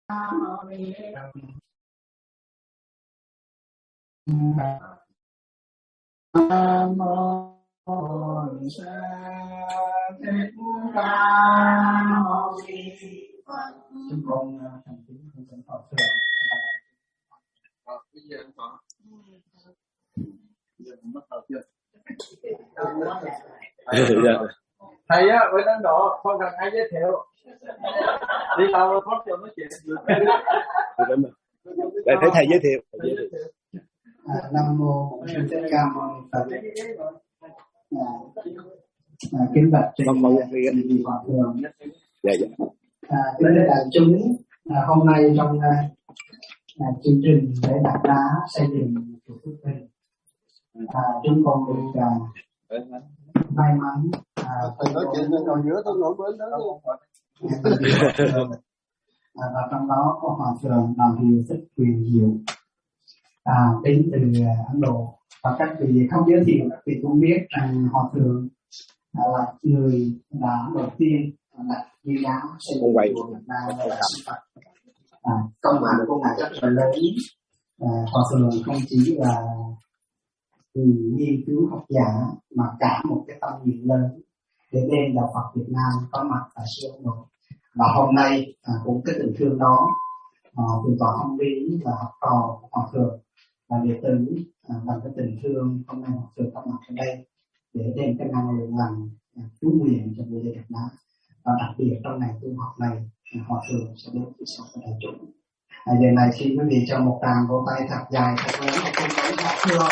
Nam mô Sa Thích Ca Mâu Ni Phật. Chúng con thành kính hướng dẫn Phật thường. Bây giờ có. Giờ bắt đầu chưa? Thầy á, với Ấn Độ không cần ai giới thiệu. Đi đâu có cho nói chuyện. Để thấy thầy giới thiệu. Nam mô Thích Ca Mâu Ni Phật. Kính bạch Thầy Hòa Thượng. Kính thưa đại chúng, hôm nay trong chương trình để đặt đá xây dựng chùa Phước Bình, chúng con được may mắn thầy nói chuyện ngồi giữa tôi ngồi bên đó luôn. Và trong đó có Hòa Thượng Đạo Hiệu Thích Quyền Diệu đến từ Ấn Độ. Và các vị không giới thiệu, các vị cũng biết rằng Hòa Thượng là người đã đầu tiên đặt di giáo xây dựng của Việt Nam là Phật. Công mạng của ngài rất là lớn. Hòa Thượng không chỉ là nghiên cứu học giả mà cả một cái tâm nguyện lớn để đem đạo Phật Việt Nam có mặt tại xứ Ấn Độ. Và hôm nay cũng cái tình thương đó, Thượng tọa Không Bí và học trò của Hòa Thượng và đệ tử bằng cái tình thương hôm nay Hòa Thượng có mặt ở đây để đem cái năng lượng lành chú nguyện cho buổi lễ đặt đá. Và đặc biệt trong ngày tu học này, Hòa Thượng sẽ đến phía sau của đại chúng. Giờ này xin quý vị cho một tràng vỗ tay thật dài thật lớn và không có khác thưa.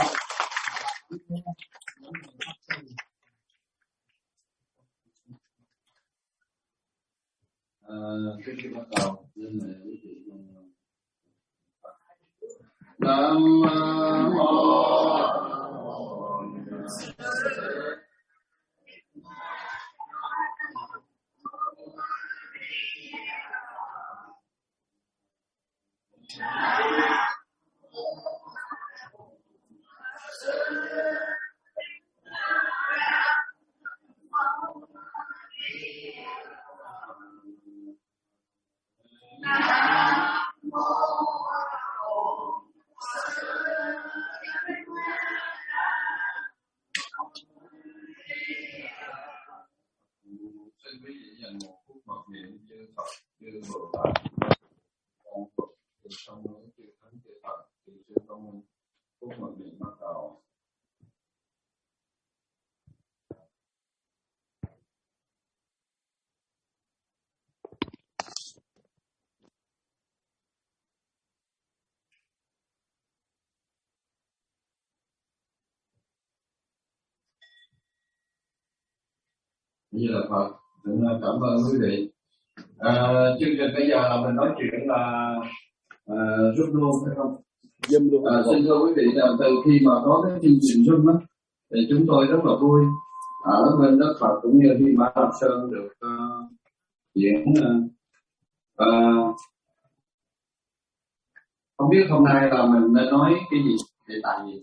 Trước khi bắt đầu nên là quý vị Nam mô xin quý vị dành một phút mặc niệm chư Phật, chư Bồ Tát, con Phật, chư Sông Núi, chư Thánh, chư Phật, chư Công Minh. Phút mặc niệm bắt đầu. Như là Phật, cảm ơn quý vị. Chương trình bây giờ là mình nói chuyện là Zoom luôn phải không? Zoom luôn. Xin thưa quý vị là từ khi mà có cái chương trình Zoom á, thì chúng tôi rất là vui ở bên đất Phật cũng như khi Mã Lạp Sơn được diễn. Không biết hôm nay là mình nên nói cái gì, đề tài gì?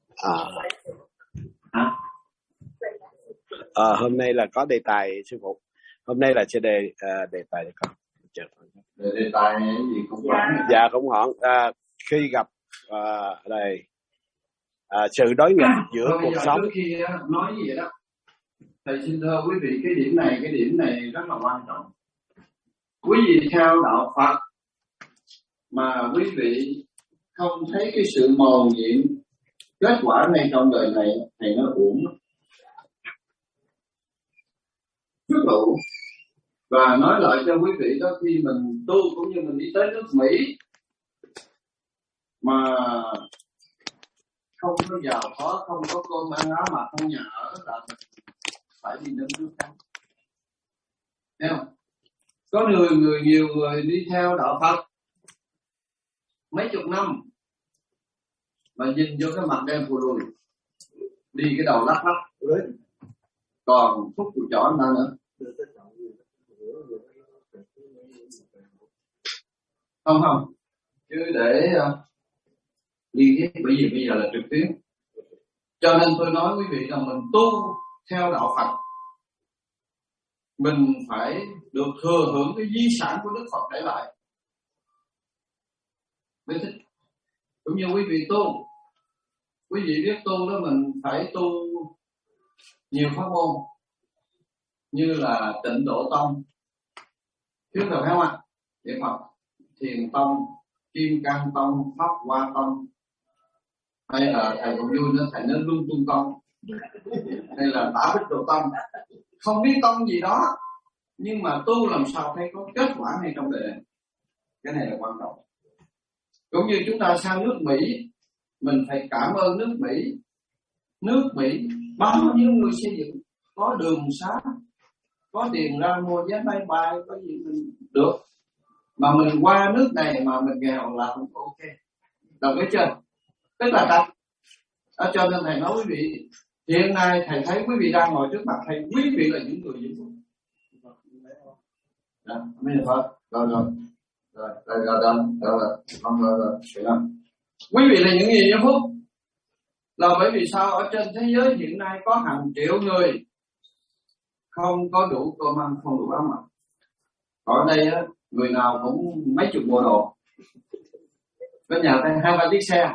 Hôm nay là có đề tài sư phụ. Hôm nay là sẽ đề tài để con. Đề tài gì cũng hoãn. Dạ cũng hoãn. Khi gặp đây sự đối nghịch giữa cuộc sống. Trước khi nói gì đó, thầy xin thưa quý vị cái điểm này rất là quan trọng. Quý vị theo đạo Phật mà quý vị không thấy cái sự mầu nhiệm kết quả này trong đời này thì nó uổng lắm. Rất là uổng. Và nói lại cho quý vị đó, khi mình tu cũng như mình đi tới nước Mỹ mà không có giàu có, không có cơm ăn áo mặc, không nhà ở là mình phải đi đến nước khác. Thấy không? Có nhiều người đi theo đạo Phật mấy chục năm mà nhìn vô cái mặt đen phù đùi, đi cái đầu lắc lắc, còn phúc của chó anh ta nữa. Không, chứ để liên kết, bởi vì bây giờ là trực tiếp. Cho nên tôi nói quý vị là mình tu theo đạo Phật, mình phải được thừa hưởng cái di sản của Đức Phật để lại. mới thích. Cũng như quý vị tu, quý vị biết tu đó, mình phải tu nhiều pháp môn như là Tịnh Độ Tông, trước rồi phải không ạ? Để Phật Thiền Tông, Kim Cang Tông, Pháp Hoa Tông, hay là thầy còn vui nữa, thầy nên Luân Tung Tông, hay là Tả Bích Độ Tông. Không biết tông gì đó, nhưng mà tu làm sao thấy có kết quả ngay trong đời này, cái này là quan trọng. Cũng như chúng ta sang nước Mỹ, mình phải cảm ơn nước Mỹ. Nước Mỹ bao nhiêu người xây dựng, có đường xá, có tiền ra mua vé máy bay, có gì mình được. Mà mình qua nước này mà mình nghèo là không có ok. Đồng ý chưa? Tức là đặt. Cho nên thầy nói quý vị, hiện nay thầy thấy quý vị đang ngồi trước mặt thầy, quý vị là những người vĩnh phúc. Bây giờ thôi, rồi. Quý vị là những người vĩnh phúc. Là bởi vì sao? Ở trên thế giới hiện nay có hàng triệu người không có đủ cơm ăn, không đủ áo mặc. Ở đây á, người nào cũng mấy chục bộ đồ, có nhà tay 2-3 chiếc xe,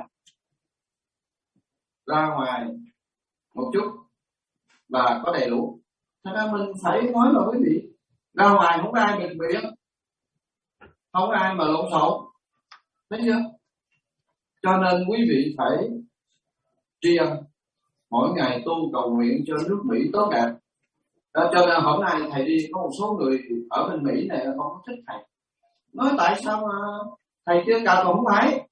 ra ngoài một chút và có đầy đủ. Cho nên mình phải nói là quý vị, ra ngoài không ai bệnh viện, không ai mà lộn xộn, thấy chưa? Cho nên quý vị phải tri ân, mỗi ngày tu cầu nguyện cho nước Mỹ tốt đẹp. Đó, cho nên hôm nay thầy đi có một số người ở bên Mỹ này không có thích thầy, nói tại sao mà thầy chưa cao còn không phải.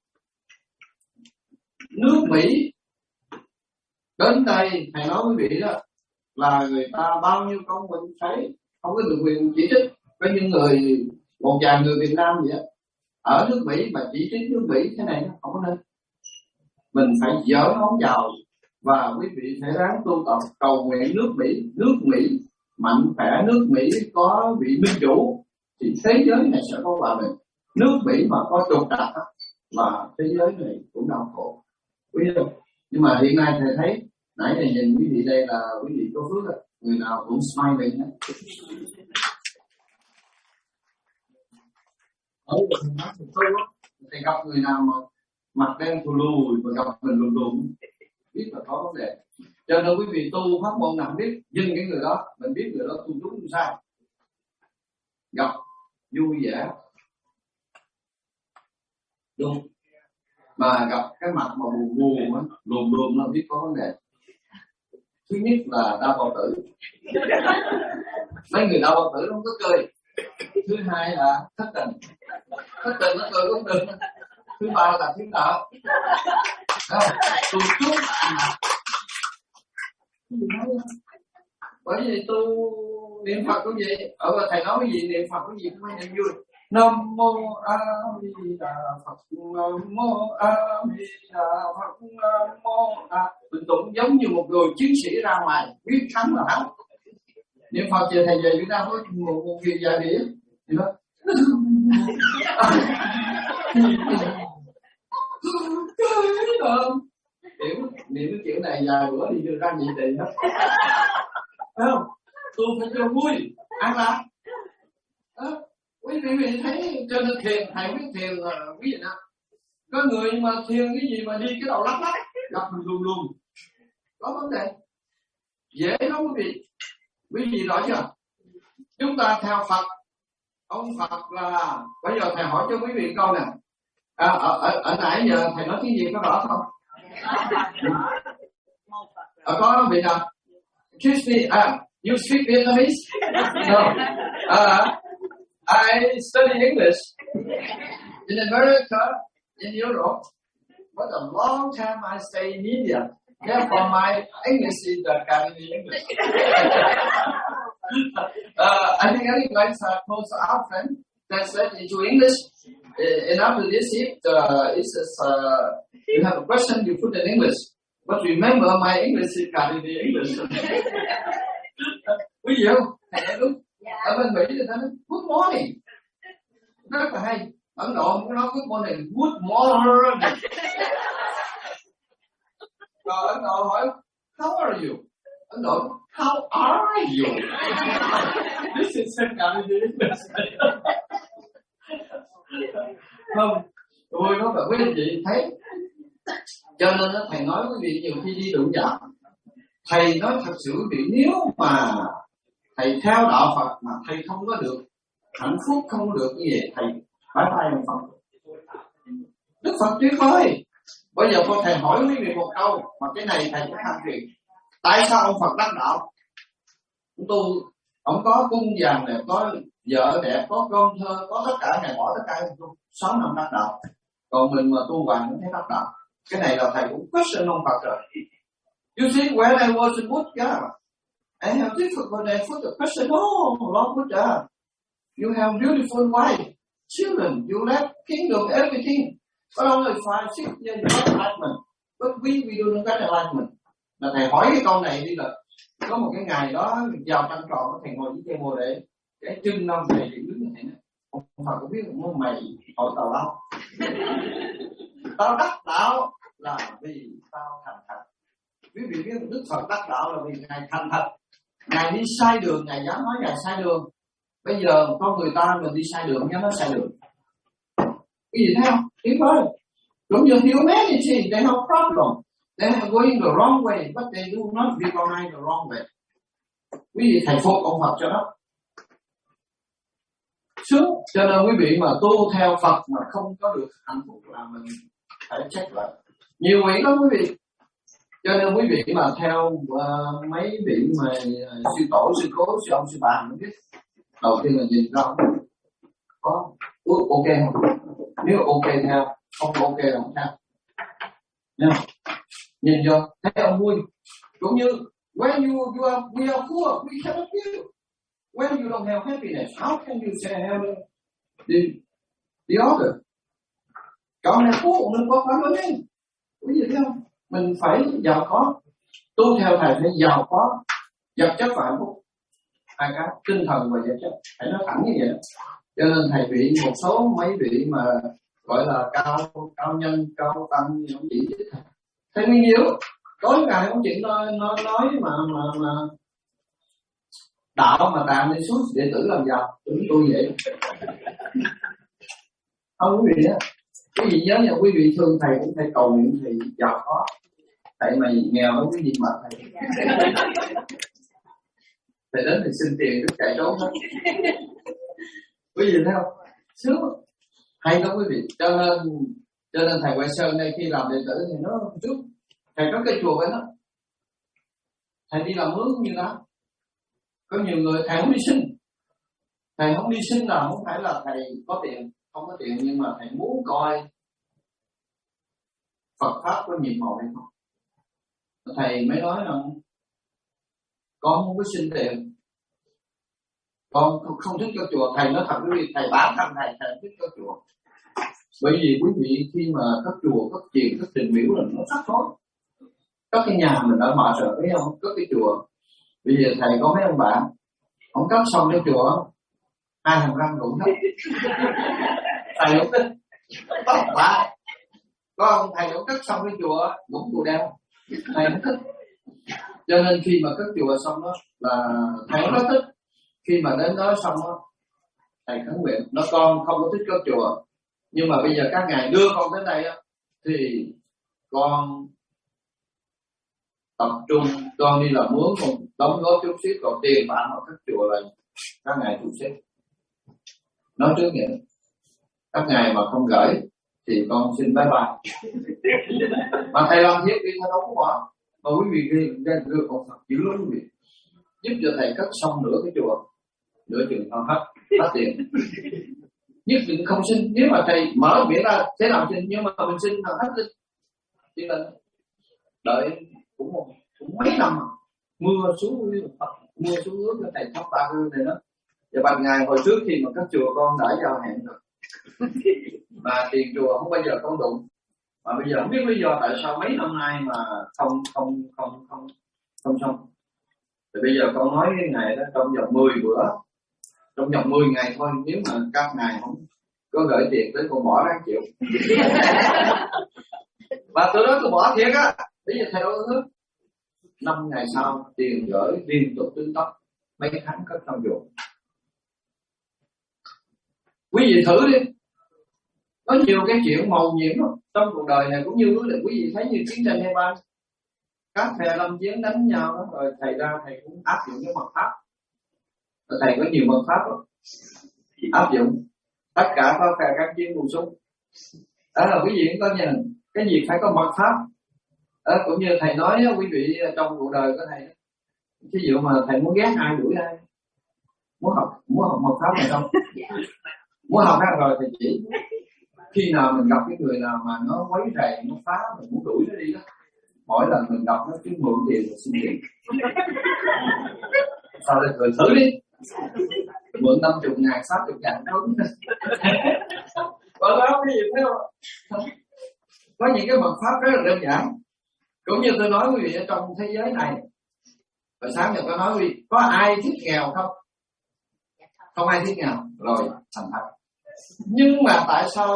Nước Mỹ đến đây thầy nói quý vị đó là người ta bao nhiêu công mình thấy không có được quyền chỉ trích. Có những người, một vài người Việt Nam vậy ở nước Mỹ mà chỉ trích nước Mỹ thế này nó không có nên. Mình phải dỡ ngón vào và quý vị phải ráng tu tập cầu nguyện nước Mỹ mạnh khỏe, nước Mỹ có vị minh chủ thì thế giới này sẽ có hòa bình. Nước Mỹ mà có trục trặc là thế giới này cũng đau khổ, quý vị. Nhưng mà hiện nay thầy thấy nãy này nhìn quý vị đây là quý vị có phước đó, người nào cũng smiling hết. Ở mình nói mình tu á, thầy gặp người nào mà mặt đen thù lùi và gặp mình lùn lùn biết là có vấn đề. Cho nên quý vị tu pháp môn nào biết dừng cái người đó, mình biết người đó tu đúng không sao. Gặp vui vẻ đúng, mà gặp cái mặt mà buồn buồn á, lùn lùn là biết có vấn đề. Thứ nhất là đau bao tử, mấy người đau bao tử không có cười. Thứ hai là thất tình nó cười cũng được. Thứ ba là thiếu nợ. Tu chút bởi vì tu niệm Phật cũng vậy. Ở thầy nói cái gì niệm Phật cái gì cũng phải niệm vui. Nam mô A Di Đà Phật, Nam mô A Di Đà Phật, Nam mô A. Mình tụng giống như một người chiến sĩ ra ngoài biết thắng là thắng. Niệm Phật về thầy về Việt Nam có một việc dài đĩa thì đó. Niệm cái kiểu này vài bữa đi đưa ra nhị tiền đó. Phải không? Tu phải cho vui, ăn lạc. Quý vị thấy cho nên thiền, thầy biết thiền quý vị nào. Có người mà thiền cái gì mà đi cái đầu lắc lắc, gặp mình luôn luôn. Có vấn đề. Dễ lắm quý vị. Quý vị rõ chưa? Chúng ta theo Phật. Ông Phật là, bây giờ thầy hỏi cho quý vị câu nè. Ở nãy giờ thầy nói tiếng gì có rõ không? Có vị nào? Excuse me, you speak Vietnamese? No. I study English in America, in Europe, but a long time I stay in India. Therefore, my English is the Canadian English. I think anyways, close our friend translate into English. And after this, if you have a question, you put in English. But remember, my English is Canadian English. Quý vị không? Thầy nói đúng. Ở bên Mỹ thì ta nói good morning, rất là hay. Ấn Độ không có nói good morning, good morning. Rồi Ấn Độ hỏi how are you? Ấn Độ how are you? This is Canadian English. Không, Tôi nói là quý anh chị thấy. Cho nên thầy nói quý vị nhiều khi đi đụng chạm, thầy nói thật sự quý vị, nếu mà thầy theo đạo Phật mà thầy không có được hạnh phúc, không có được cái gì, thầy phải tay ông Phật. Đức Phật tuyệt vời. Bây giờ thầy hỏi quý vị một câu, mà cái này thầy cũng than phiền. Tại sao ông Phật đắc đạo? Ông có cung vàng này, có vợ đẹp, có con thơ, có tất cả, ngày bỏ tất cả 6 năm đắc đạo. Còn mình mà tu vàng cũng thấy đắc đạo. Cái này là thầy cũng question ông Phật rồi. You see, when I was in Buddha, I have difficulty for the question. Oh, Lord Buddha, you have beautiful wife, children, you left kingdom, everything. But only 5-6 years you got enlightenment. But we don't get enlightenment. Là thầy hỏi cái câu này đi, là có một cái ngày đó vào trăng tròn, thầy ngồi với cây bồ đề, cái chân năm thầy đứng như thế này. Ông Phật cũng biết mày hỏi tao đâu. Tao đắc đạo là vì tao thành thật. Quý vị biết Đức Phật đắc đạo là vì Ngài thành thật. Ngài đi sai đường, Ngài dám nói Ngài sai đường. Bây giờ con người ta mình đi sai đường, dám nói sai đường. Cái gì thấy không? Tiếng nói giống như humanity, they have problem. They are going the wrong way, but they do not recognize the wrong way. Quý vị thầy phục ông Phật cho đó. Sướng. Cho nên quý vị mà tu theo Phật mà không có được hạnh phúc là mình phải check lại. Nhiều vị lắm quý vị. Cho nên quý vị mà theo mấy vị mà sư tổ, sư cố, sư ông, sư bà không biết. Đầu tiên là nhìn ra có ok không? Nếu ok theo, không ok là không theo. Nha. Nhìn vô, thấy ông vui. Cũng như when we are poor, we cannot give. When you don't have happiness, how can you say have the other? Cậu này phú mình có phải nói đi. Quý vị thấy không? Mình phải giàu có. Tu theo thầy phải giàu có, vật chất và hạnh phúc. Hai cái, tinh thần và vật chất. Phải nói thẳng như vậy. Cho nên thầy bị một số mấy vị mà gọi là cao nhân, cao tăng, không chỉ thầy nguyên nhiễu. Tối ngày không chuyện nói mà đạo mà tạm đi suốt đệ tử làm giàu, chúng tôi vậy. Không quý vị á, quý vị nhớ nha, quý vị thương thầy cũng phải cầu nguyện thì giàu có. Tại mày nghèo đó quý vị mệt thầy. Thầy đến thì xin tiền cứ chạy trốn hết. Quý vị thấy không? Sướng hay đó quý vị. Cho nên thầy Huệ Sơn đây khi làm đệ tử thì nó chút. Thầy có cái chùa với nó. Thầy đi làm mướn cũng như đó. Có nhiều người thầy không đi xin. Thầy không đi xin là không phải là thầy có tiền, không có tiền, nhưng mà thầy muốn coi Phật Pháp có nhiệm màu hay không. Thầy mới nói rằng con không có xin tiền, con không thích cho chùa. Thầy nói thật quý vị, thầy bán thân thầy thích cho chùa. Bởi vì quý vị khi mà các chùa, các chiền, các đình miếu là nó rất khó. Các cái nhà mình đã mở sợ thấy không? Các cái chùa. Bây giờ thầy có mấy ông bạn, ông cắt xong cái chùa, 2 hàm răng cũng thấp. Thầy không thích, tóc bạc. Có ông thầy ông cắt xong cái chùa, cũng chùa đeo. Thầy không thích. Cho nên khi mà cất chùa xong đó là thầy rất thích. Khi mà đến đó xong đó, thầy khấn nguyện, nó con không có thích cất chùa, nhưng mà bây giờ các ngài đưa con đến đây đó, thì con tập trung, con đi làm mướn, con đóng góp chút xíu, còn tiền bạc mà cất chùa là các ngài thu xếp. Nói trước vậy, các ngài mà không gửi thì con xin bye bye. Mà thầy làm thiết đi thầy đâu có bỏ. Mà quý vị ghen đưa con Phật dữ lắm quý vị. Giúp cho thầy cất xong nửa cái chùa, nửa chừng con hết tiền. Nhất định không xin. Nếu mà thầy mở miệng ra sẽ làm xin, nhưng mà mình xin là hết xin. Cho nên đợi cũng mấy năm mà mưa xuống ướt cho thầy thắp ba hương này đó. Và ban ngày hồi trước khi mà cất chùa con đã giao hẹn rồi. Mà tiền chùa không bao giờ con đụng. Mà bây giờ không biết lý do tại sao mấy năm nay mà không xong. Thì bây giờ con nói cái ngày đó trong vòng 10 bữa, trong vòng 10 ngày thôi, nếu mà các ngài không có gửi tiền tới con bỏ ra chịu. Và từ đó tôi bỏ thiệt á. Bây giờ theo hướng 5 ngày sau tiền gửi liên tục tứ tốc, mấy tháng cất trong chùa. Quý vị thử đi. Có nhiều cái chuyện màu nhiệm lắm trong cuộc đời này, cũng như quý vị thấy như chiến tranh Nepal, các phe lâm chiến đánh nhau đó, rồi thầy ra thầy cũng áp dụng cái mật pháp. Rồi thầy có nhiều mật pháp đó, áp dụng tất cả các phe các chiến cùng súng. Đó là quý vị cũng có nhìn cái gì phải có mật pháp. Đó, cũng như thầy nói quý vị trong cuộc đời của thầy, ví dụ mà thầy muốn ghét ai đuổi ai, muốn học mật pháp này không? Muốn học ra rồi thì chỉ khi nào mình gặp cái người nào mà nó quấy rầy, nó phá, mình muốn đuổi nó đi đó. Mỗi lần mình gặp nó cứ mượn tiền rồi xin tiền. Sau đây cười thử đi, mượn 50.000, 60.000 đúng. Có đó cái gì thấy không? Có những cái mật pháp rất là đơn giản. Cũng như tôi nói quý vị ở trong thế giới này, và sáng giờ tôi nói quý vị, có ai thích nghèo không? Không ai thích nghèo, rồi thành thật. Nhưng mà tại sao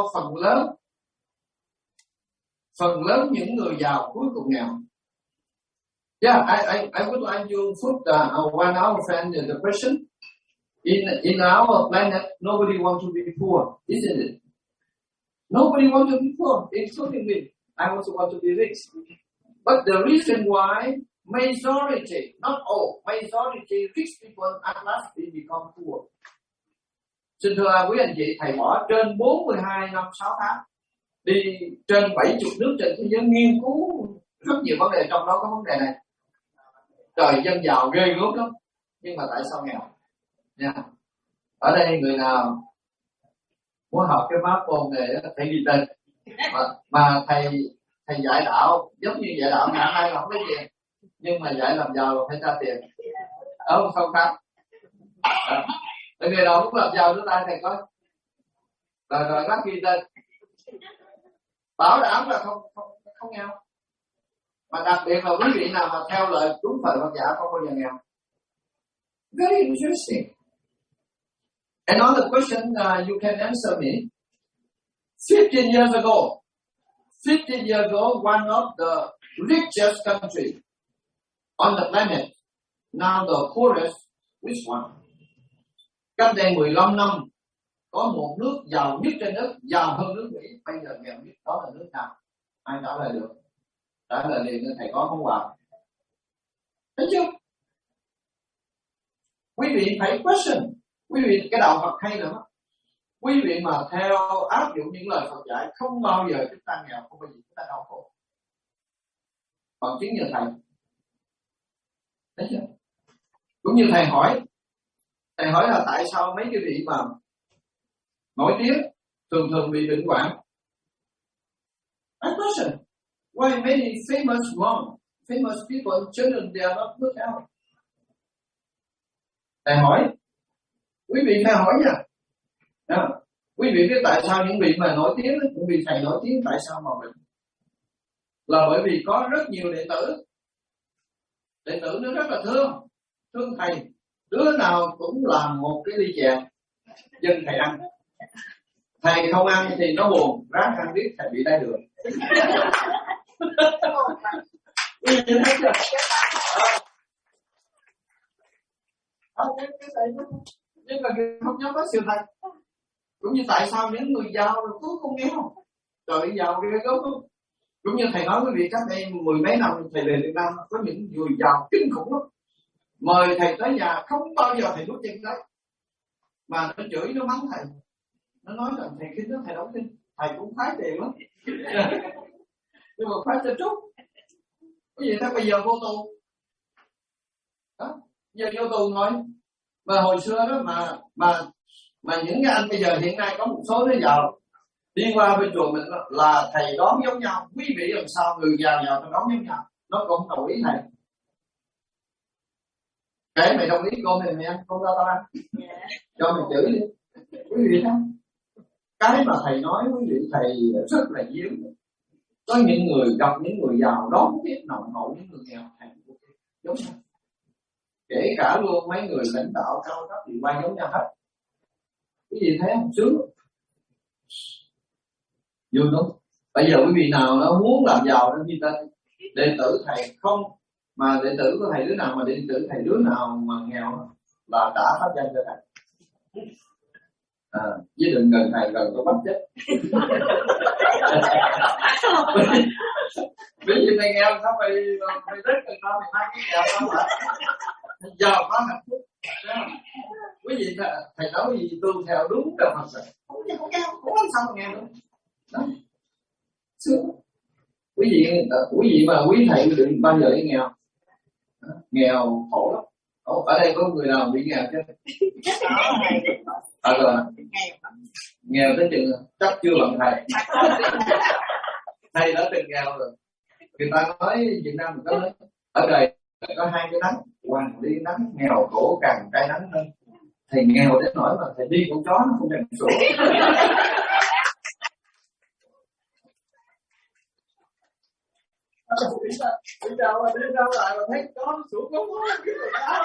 phần lớn những người giàu cuối cùng nghèo? Yeah, I would like you put one hour friend in the question. In our planet, nobody wants to be poor, isn't it? Nobody wants to be poor, including me. I also want to be rich. But the reason why majority, not all, majority rich people at last they become poor. Xin thưa quý anh chị, thầy bỏ trên 42 năm 6 tháng đi trên 70 nước trên thế giới nghiên cứu rất nhiều vấn đề, trong đó có vấn đề này. Trời, dân giàu ghê gớm lắm, nhưng mà tại sao nghèo? Nha. Ở đây người nào muốn học cái pháp môn này thầy ghi tên, mà thầy dạy đạo giống như dạy đạo ngày nay là không lấy tiền, nhưng mà dạy làm giàu là phải trả tiền. Ở không khác. Người nào cũng làm giàu nước ta thầy coi. Rồi bác ghi tên. Bảo đảm là không nghèo. Mà đặc biệt là quý vị nào mà theo lời đúng thời Phật giả không bao giờ nghèo. Very interesting. Another question you can answer me. 15 years ago, one of the richest country on the planet, now the poorest, which one? Cách đây 15 năm, có một nước giàu nhất trên đất, giàu hơn nước Mỹ, bây giờ nghèo nhất, đó là nước nào? Ai trả lời được? Trả lời liền thầy có không hòa. Thấy chưa? Quý vị phải question. Quý vị cái đạo Phật hay nữa. Quý vị mà theo áp dụng những lời Phật dạy, không bao giờ chúng ta nghèo, không bao giờ chúng ta đau khổ. Còn chứng như thầy. Thấy chưa? Cũng như thầy hỏi là tại sao mấy cái vị mà nổi tiếng thường bị bệnh hoạn. I question, why many famous monks, famous people, children, they are not good health? Thầy hỏi, quý vị phải hỏi nha. Quý vị biết tại sao những vị mà nổi tiếng, những vị thầy nổi tiếng tại sao mà bệnh? Là bởi vì có rất nhiều đệ tử nó rất là thương thầy. Đứa nào cũng làm một cái ly chè dân thầy ăn. Thầy không ăn thì nó buồn, ráng ăn biết thầy bị đái đường. Nhưng mà không dám nói sự thật. Cũng như tại sao những người giàu rồi cứ không nghèo. Trời giàu ghê gớm không? Cũng như thầy nói quý vị cách đây 10 mấy năm thầy về Việt Nam, có những người giàu kinh khủng lắm. Mời thầy tới nhà không bao giờ thầy nuốt chân đấy. Mà nó chửi, nó mắng thầy. Nó nói rằng thầy kinh đó, thầy đóng kinh. Thầy cũng khoái tiền lắm. Nhưng mà khoái cho chút. Cái gì thế bây giờ vô tù. Đó. Giờ vô tù thôi. Mà hồi xưa đó mà những cái anh bây giờ hiện nay có một số đứa giàu đi qua bên chùa mình là thầy đón giống nhau. Quý vị làm sao người giàu giàu đón giống nhau. Nó cũng đồng ý thầy. Cái mày đồng ý con thì mày ăn, con ra tao ăn. Cho mày chửi đi. Quý vị thấy. Cái mà thầy nói quý vị thầy rất là diễm. Có những người gặp những người giàu đón tiếp nồng hậu những người nghèo thầy giống nhau. Kể cả luôn mấy người lãnh đạo cao cấp thì qua giống nhau hết. Cái gì thế không sướng. Vui đúng. Bây giờ quý vị nào nó muốn làm giàu nó ghi tên. Đệ tử thầy không. Mà đệ tử của thầy đứa nào mà đệ tử thầy đứa nào mà nghèo là trả pháp danh cho thầy. Với đừng gần thầy gần tôi bắt chết. Ví dụ thầy nghèo sao mày rất cần tao mày mang cái nghèo sao hả? Giàu có hạnh phúc. Quý vị thầy nói gì tu theo đúng đạo Phật rồi. Không làm sao mà nghèo nữa. Đó. Sướng. Quý vị mà quý thầy đừng bao giờ nghèo. Nghèo khổ lắm. Ở đây có người nào bị nghèo chưa? Rồi. Nghèo tới chừng chắc chưa bằng thầy. Thầy đã từng nghèo rồi. Người ta nói Việt Nam mình có nói ở đời có hai cái nắng, hoàng đi nắng, nghèo khổ càng cay nắng hơn. Thầy nghèo đến nỗi mà thầy đi con chó nó không thèm sủa. Đi đâu lại mà thấy chó nó sủa có quá biết rồi sao?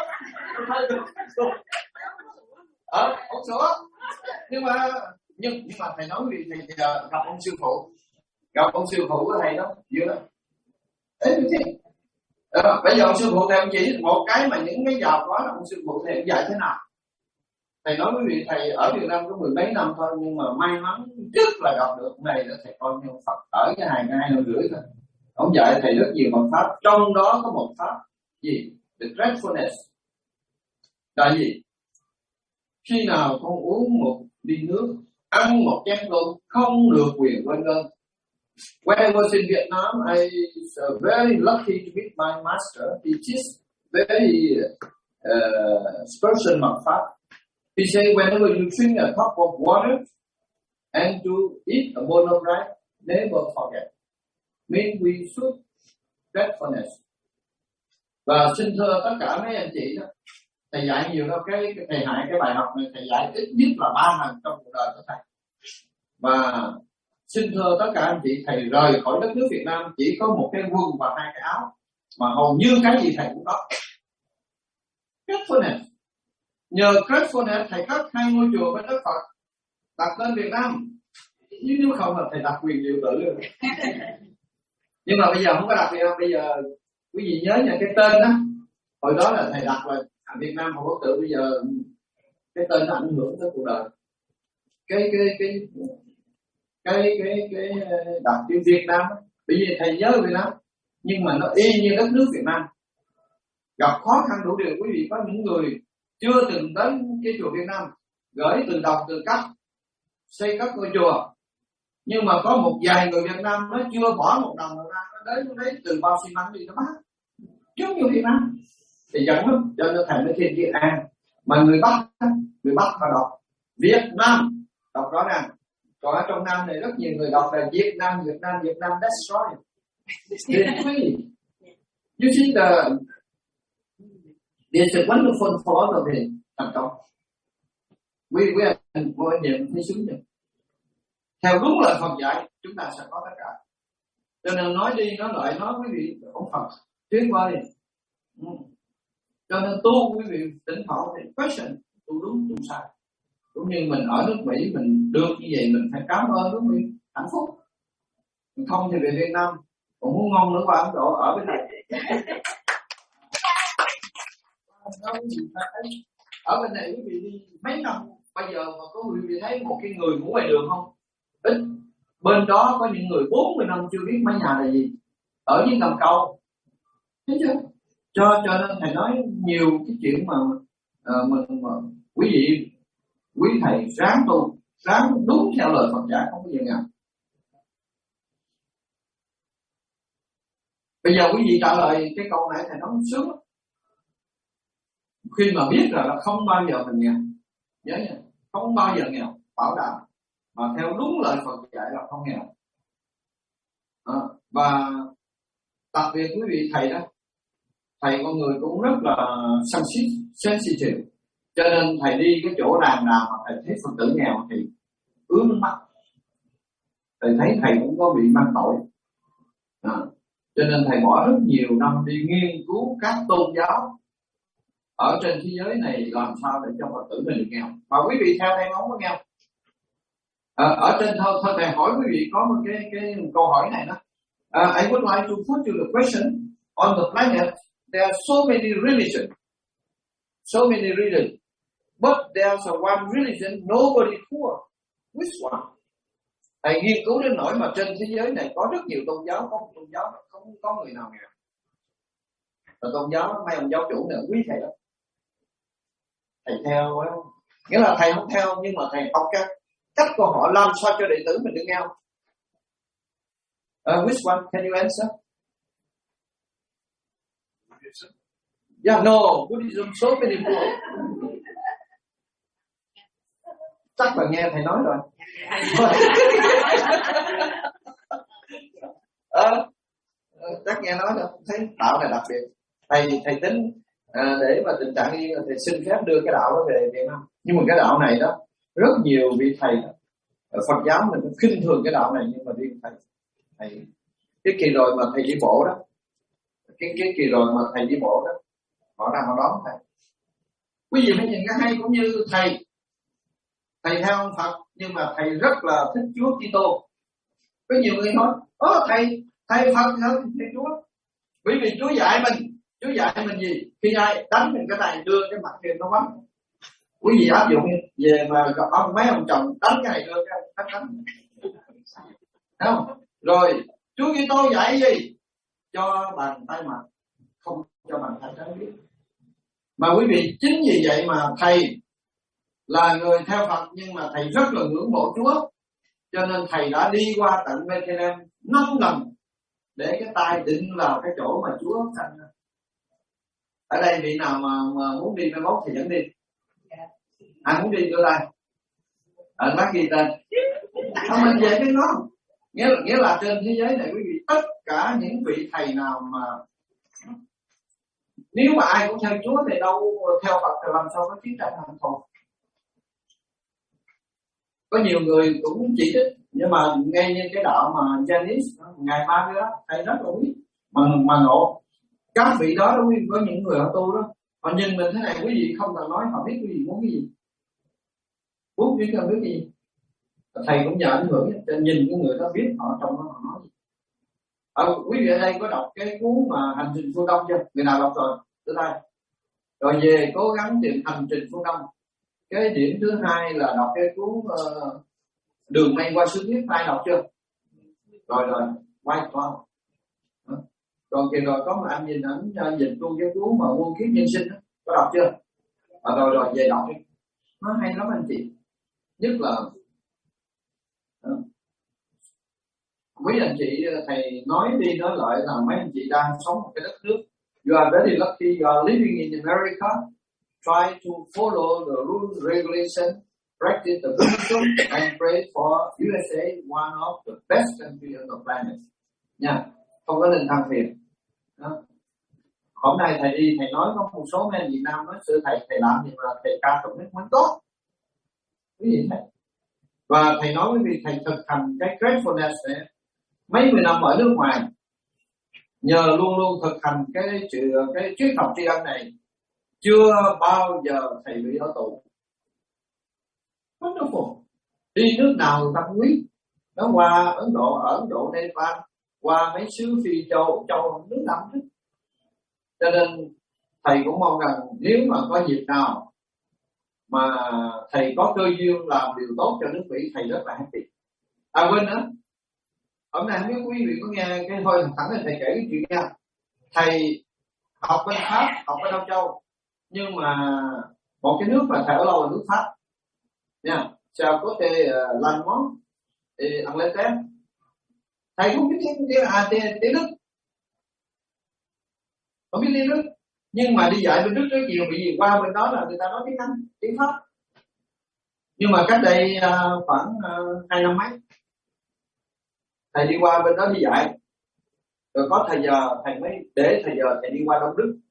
Ông sủa. Nhưng mà thầy nói gì thì gặp ông sư phụ. Gặp ông sư phụ của thầy đó, dữ lắm. Đấy như thế. Bây giờ ông sư phụ thầy ông chỉ một cái mà những cái giàu quá là ông sư phụ thầy dạy thế nào. Thầy nói với vị thầy ở Việt Nam có 10 mấy năm thôi, nhưng mà may mắn rất là gặp được này là thầy coi như Phật ở cái 2 năm rưỡi thôi. Ông dạy thầy rất nhiều bằng pháp, trong đó có một pháp gì? The gratefulness. Là gì? Khi nào con uống một ly nước, ăn một chén cơm, không được quyền quên ơn. When I was in Vietnam, I was very lucky to meet my master. He is very spiritual pháp. He said, whenever you drink a cup of water and to eat a bowl of rice, never forget. Mean we should gratefulness. Và xin thưa tất cả mấy anh chị đó, thầy dạy nhiều đâu, cái thầy hại cái bài học này thầy dạy ít nhất là 3 lần trong cuộc đời của thầy. Và xin thưa tất cả anh chị, thầy rời khỏi đất nước Việt Nam chỉ có một cái quần và 2 cái áo, mà hầu như cái gì thầy cũng có. Gratefulness. Nhờ gratefulness thầy cất 2 ngôi chùa với Đức Phật, đặt tên Việt Nam. Nếu không là thầy đặt quyền diệu tử rồi. Nhưng mà bây giờ không có đặt Việt Nam. Bây giờ quý vị nhớ nha, cái tên đó hồi đó là thầy đặt là Việt Nam Hồ Quốc Tự. Bây giờ cái tên nó ảnh hưởng tới cuộc đời. Cái đặt chữ Việt Nam, bởi vì thầy nhớ Việt Nam nhưng mà nó y như đất nước Việt Nam. Gặp khó khăn đủ điều, quý vị có những người chưa từng đến cái chùa Việt Nam, gửi từ đồng từ cấp xây các ngôi chùa, nhưng mà có một vài người Việt Nam nó chưa bỏ một đồng nào ra, nó đến nó lấy từ bao xi măng đi nó bắt giống như Việt Nam thì giận lắm, cho nên thầy mới thiên chữ An. Mà người Bắc mà đọc Việt Nam đọc rõ ràng. Còn ở trong Nam này rất nhiều người đọc là Việt Nam, that's right. You see there's a wonderful philosophy thành công. We are vô niệm thấy sướng rồi. Theo đúng lời Phật dạy, chúng ta sẽ có tất cả. Cho nên nói đi nói lại nói quý vị ông Phật tuyệt vời. Cho nên tu quý vị tỉnh thọ thì question tu đúng tu sai. Cũng như mình ở nước Mỹ mình được như vậy mình phải cảm ơn đúng không? Hạnh phúc. Mình không thì về Việt Nam còn muốn ngon nữa qua Ấn Độ ở bên này. Ở bên này quý vị đi mấy năm bây giờ mà có quý vị thấy một cái người ngủ ngoài đường không? Ít. Bên đó có những người 40 năm chưa biết mái nhà là gì, ở dưới gầm cầu. Thấy chưa? Cho nên thầy nói nhiều cái chuyện mà mình quý thầy ráng tu, ráng đúng theo lời Phật dạy, không có gì ngại. Bây giờ quý vị trả lời cái câu này thầy nói sướng lắm. Khi mà biết là không bao giờ mình nghèo, nhớ nha, không bao giờ nghèo, bảo đảm. Mà theo đúng lời Phật dạy là không nghèo. Và đặc biệt quý vị thầy đó, thầy con người cũng rất là sensitive. Cho nên thầy đi cái chỗ đàn nào mà thầy thấy Phật tử nghèo thì ướt nước mắt. Thầy thấy thầy cũng có bị mang tội. Cho nên thầy bỏ rất nhiều năm đi nghiên cứu các tôn giáo ở trên thế giới này làm sao để cho Phật tử mình nghèo. Mà quý vị theo thầy không có nghèo. Ở trên thôi thầy hỏi quý vị có một cái câu hỏi này đó. I would like to put you the question. On the planet there are so many religions. But there's a one religion nobody poor. Which one? Thầy nghiên cứu đến nỗi mà trên thế giới này có rất nhiều tôn giáo, có một tôn giáo không có người nào nghèo. Và tôn giáo mấy ông giáo chủ này quý thầy lắm. Thầy theo phải không? Nghĩa là thầy không theo nhưng mà thầy học cách của họ làm sao cho đệ tử mình được nghèo. Which one can you answer? Yeah, no, Buddhism so many poor. Chắc là nghe thầy nói rồi. Chắc nghe nói rồi. Thấy đạo này đặc biệt. Thầy tính để mà tình trạng như thầy xin phép đưa cái đạo đó về Việt Nam. Nhưng mà cái đạo này đó rất nhiều vị thầy Phật giáo mình khinh thường cái đạo này, nhưng mà riêng thầy cái kỳ rồi mà thầy đi bộ đó, cái kỳ rồi mà thầy đi bộ đó, họ ra họ đón thầy. Quý vị phải nhìn cái hay, cũng như thầy theo ông Phật nhưng mà thầy rất là thích Chúa Kitô. Có nhiều người nói thầy Phật hơn thầy Chúa, bởi vì Chúa dạy mình gì? Khi ai đánh mình cái này đưa cái mặt kia nó bắn. Quý vị áp dụng về mà mấy ông chồng đánh cái này đưa cái đánh. Thấy không? Rồi Chúa Kitô dạy gì? Cho bàn tay mặt, không cho bàn tay trái biết. Mà quý vị, chính vì vậy mà thầy là người theo Phật nhưng mà thầy rất là ngưỡng mộ Chúa, cho nên thầy đã đi qua tận Bethlehem 5 lần để cái tay định vào cái chỗ mà Chúa sanh. Ở đây vị nào mà muốn đi mai mốt thì dẫn đi. Ai muốn đi đưa tay. Bác ghi tên. Mình về với nó. Nghĩa là trên thế giới này quý vị, tất cả những vị thầy nào mà nếu mà ai cũng theo Chúa thì đâu theo Phật thì làm sao có chiến tranh thành thù. Có nhiều người cũng chỉ trích, nhưng mà ngay như cái đạo mà Jainis ngày 30 đó, thầy rất là quý mà ngộ. Các vị đó có những người họ tu đó, họ nhìn mình thế này, quý vị không cần nói, họ biết quý vị muốn cái gì, muốn biết cái gì. Thầy cũng nhờ ảnh hưởng, nhìn cái người đó biết họ trong đó họ nói gì. Quý vị ở đây có đọc cái cuốn mà Hành trình phương Đông chưa? Người nào đọc rồi? Từ đây. Rồi về cố gắng tìm Hành trình phương Đông. Cái điểm thứ hai là đọc cái cuốn Đường mây qua xứ Tuyết. Ai đọc chưa? Rồi quay qua. Còn kỳ rồi có một anh nhìn ảnh dịch luôn cái cuốn mà Muôn kiếp nhân sinh đó. Có đọc chưa? Rồi về đọc đi. Nó hay lắm anh chị. Nhất là quý anh chị, thầy nói đi nói lại là mấy anh chị đang sống một cái đất nước. You are very lucky you are living in America. Try to follow the rules, regulations, practice the Buddhism and pray for USA, one of the best countries on the planet. Nha, không có nên tham phiền. Hôm nay thầy đi, thầy nói có một số men Việt Nam nói xưa thầy làm gì mà thầy ca tụng nước mới tốt. Quý vị thấy. Và thầy nói với vị thầy thực hành cái gratefulness này mấy mươi năm ở nước ngoài, nhờ luôn luôn thực hành cái triết học tri ân này, chưa bao giờ thầy bị ở tù. Wonderful. Đi nước nào người ta quý. Nó qua Ấn Độ, Nepal, qua mấy xứ Phi Châu nước Nam hết. Cho nên thầy cũng mong rằng nếu mà có dịp nào mà thầy có cơ duyên làm điều tốt cho nước Mỹ, thầy rất là happy. Quên nữa, hôm nay không biết quý vị có nghe cái thôi thẳng là thầy kể cái chuyện nha. Thầy học bên Pháp, học bên Âu Châu, nhưng mà một cái nước mà thầy ở lâu là nước Pháp nha. Sao có thể làm món thì ăn lên tép. Thầy không biết tiếng Đức, không biết tiếng Đức, nhưng mà đi dạy bên Đức rất nhiều, bởi vì qua bên đó là người ta nói tiếng Anh, tiếng Pháp. Nhưng mà cách đây khoảng 2 năm mấy, thầy đi qua bên đó đi dạy, rồi có thời giờ thầy mới để thời giờ thầy đi qua Đông Đức.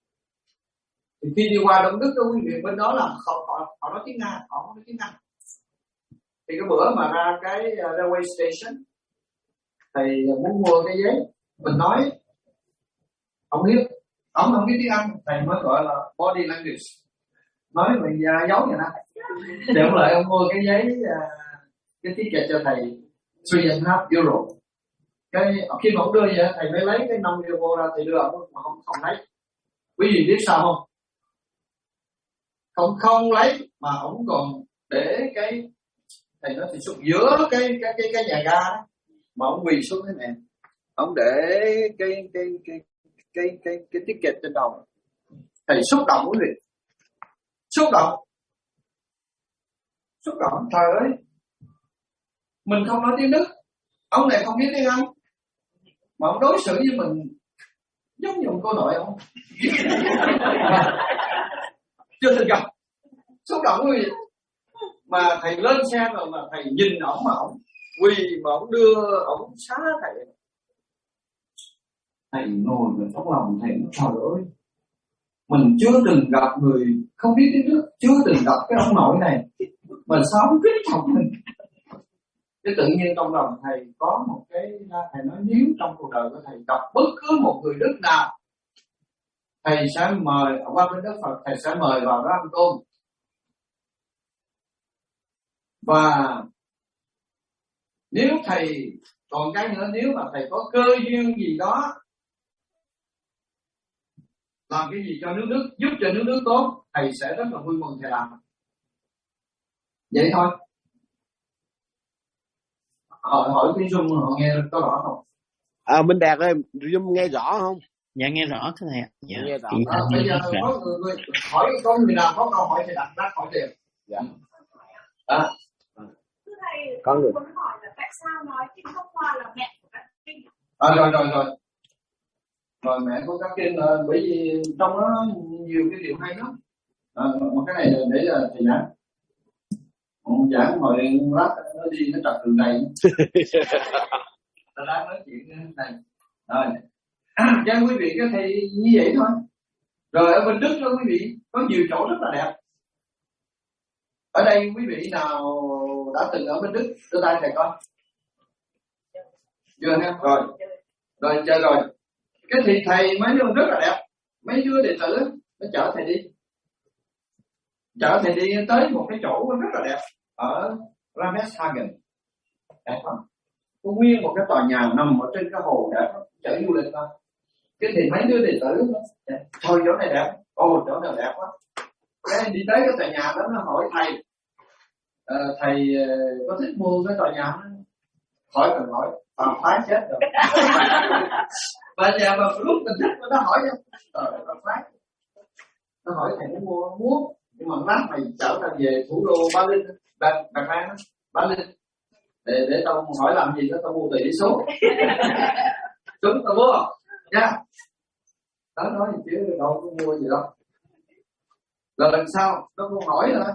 Thì khi đi qua Đông Đức đó, quý vị bên đó là họ nói tiếng Nga, họ nói tiếng Anh. Thì cái bữa mà ra cái railway station, thầy muốn mua cái giấy, mình nói ông không biết tiếng Anh, thầy mới gọi là body language, nói mình giấu vậy đó. Để ông lại ông mua cái giấy cái ticket cho thầy 3.5 euro. Cái khi mà ông đưa vậy thầy mới lấy cái 5 euro ra thầy đưa ông mà không lấy. Quý vị biết sao không? không lấy mà ổng còn để cái thầy nói thì xuống giữa cái nhà ga đó, mà ổng quỳ xuống thế này, ổng để cái ticket trên đầu. Thầy xúc động quý vị, xúc động. Trời ơi, mình không nói tiếng Đức, ông này không biết tiếng Anh, mà ông đối xử với mình giống như một cô nội ông. Chưa từng gặp, xúc động quý vị. Mà thầy lên xe rồi mà thầy nhìn ổng mà ổng quỳ mà ổng đưa ổng xá thầy. Thầy ngồi ở trong lòng thầy, trời ơi, mình chưa từng gặp người không biết tiếng Đức, chưa từng gặp cái ông nội này mà sao ông kính trọng mình. Cái tự nhiên trong lòng thầy có một cái, thầy nói nếu trong cuộc đời của thầy gặp bất cứ một người Đức nào, thầy sẽ mời qua bên Đức Phật, thầy sẽ mời vào đó ăn cơm. Và nếu thầy còn cái nữa, nếu mà thầy có cơ duyên gì đó làm cái gì cho nước Đức, giúp cho nước Đức tốt, thầy sẽ rất là vui mừng thầy làm. Vậy thôi. Hỏi cái Dung họ nghe có rõ không? Minh Đạt ơi, Dung nghe rõ không? Dạ nghe rõ thưa thầy ạ. Dạ. Nghe rõ. Bây giờ có người hỏi, có người nào có câu hỏi thì đặt đáp hỏi liền. Dạ. Thưa thầy, Con muốn hỏi là tại sao nói Kinh Pháp Hoa là mẹ của các kinh? Rồi mẹ của các kinh là bởi vì trong đó nhiều cái điều hay lắm. Một cái này là để là thầy giảng. Ông giảng hồi lát nó đi nó trật đường này. Ta đang nói chuyện này. Rồi. Cho quý vị có thể như vậy thôi. Rồi ở bên Đức đó quý vị có nhiều chỗ rất là đẹp. Ở đây quý vị nào đã từng ở bên Đức, đưa tay thầy coi. Chưa ha? Rồi chơi rồi. Cái thì thầy mấy đứa rất là đẹp. Mấy đứa đệ tử nó chở thầy đi. Chở thầy đi tới một cái chỗ rất là đẹp ở Rameshagen. Đẹp không? Có nguyên một cái tòa nhà nằm ở trên cái hồ đẹp, chở du lịch thôi. Cái thì mấy đứa đệ tử thôi chỗ này đẹp, chỗ này đẹp quá. Cái đi tới cái tòa nhà đó nó hỏi thầy, thầy có thích mua cái tòa nhà đó? Khỏi cần hỏi, toàn phá chết rồi. Và nhà mà lúc mình thích nó hỏi nó phá. Nó hỏi thầy muốn, nhưng mà lát mày chở tao về thủ đô Berlin, Berlin, để tao hỏi làm gì đó, tao mua tỷ số. Chúng tao mua nha. Đó nói gì chứ đâu có mua gì đâu. Rồi lần sau nó không hỏi nữa,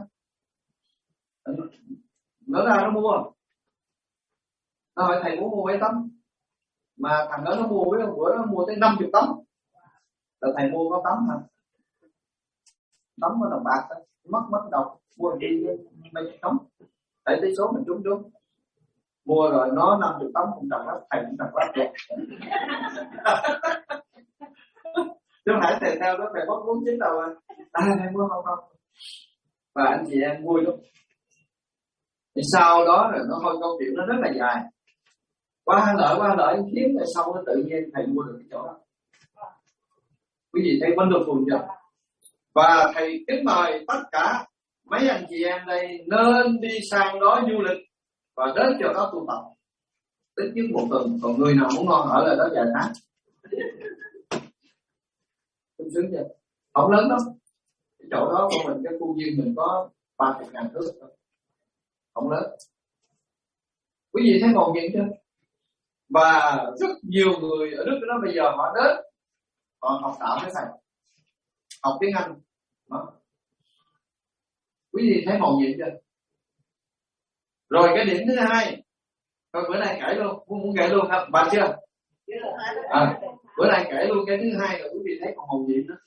nó ra nó mua. Nó hỏi thầy muốn mua mấy tấm, mà thằng đó nó mua với bữa nó mua tới 50 tấm, là thầy mua có tấm hả? Tấm nó đồng bạc thôi, mất đầu mua đi mấy tấm, tại tỷ số mình trúng mua rồi nó 50 tấm cũng trật lắm, thầy cũng trật lắm rồi. Chứ không phải thầy theo đó thầy mất 49 đâu à. Thầy mua không. Và anh chị em vui lắm. Thì sau đó rồi nó thôi câu chuyện nó rất là dài. Qua lợi kiếm rồi sau đó tự nhiên thầy mua được cái chỗ đó. Quý vị thấy wonderful chưa? Và thầy kính mời tất cả mấy anh chị em đây nên đi sang đó du lịch và đến chỗ đó tu tập ít nhất một tuần. Còn người nào muốn ngon ở lại đó vài tháng. Không sướng chưa? Không lớn lắm. Cái chỗ đó của mình, cái khu viên mình có 30.000 thước thôi. Không lớn. Quý vị thấy ngộ nhận chưa? Và rất nhiều người ở Đức đó bây giờ họ đến, họ học đạo với thầy, học tiếng Anh. Đó. Quý vị thấy ngộ nhận chưa? Rồi cái điểm thứ hai, coi bữa nay kể luôn, muốn kể luôn không? Bạn chưa? Bữa nay kể luôn cái thứ hai là quý vị thấy còn ngộ nhận đó.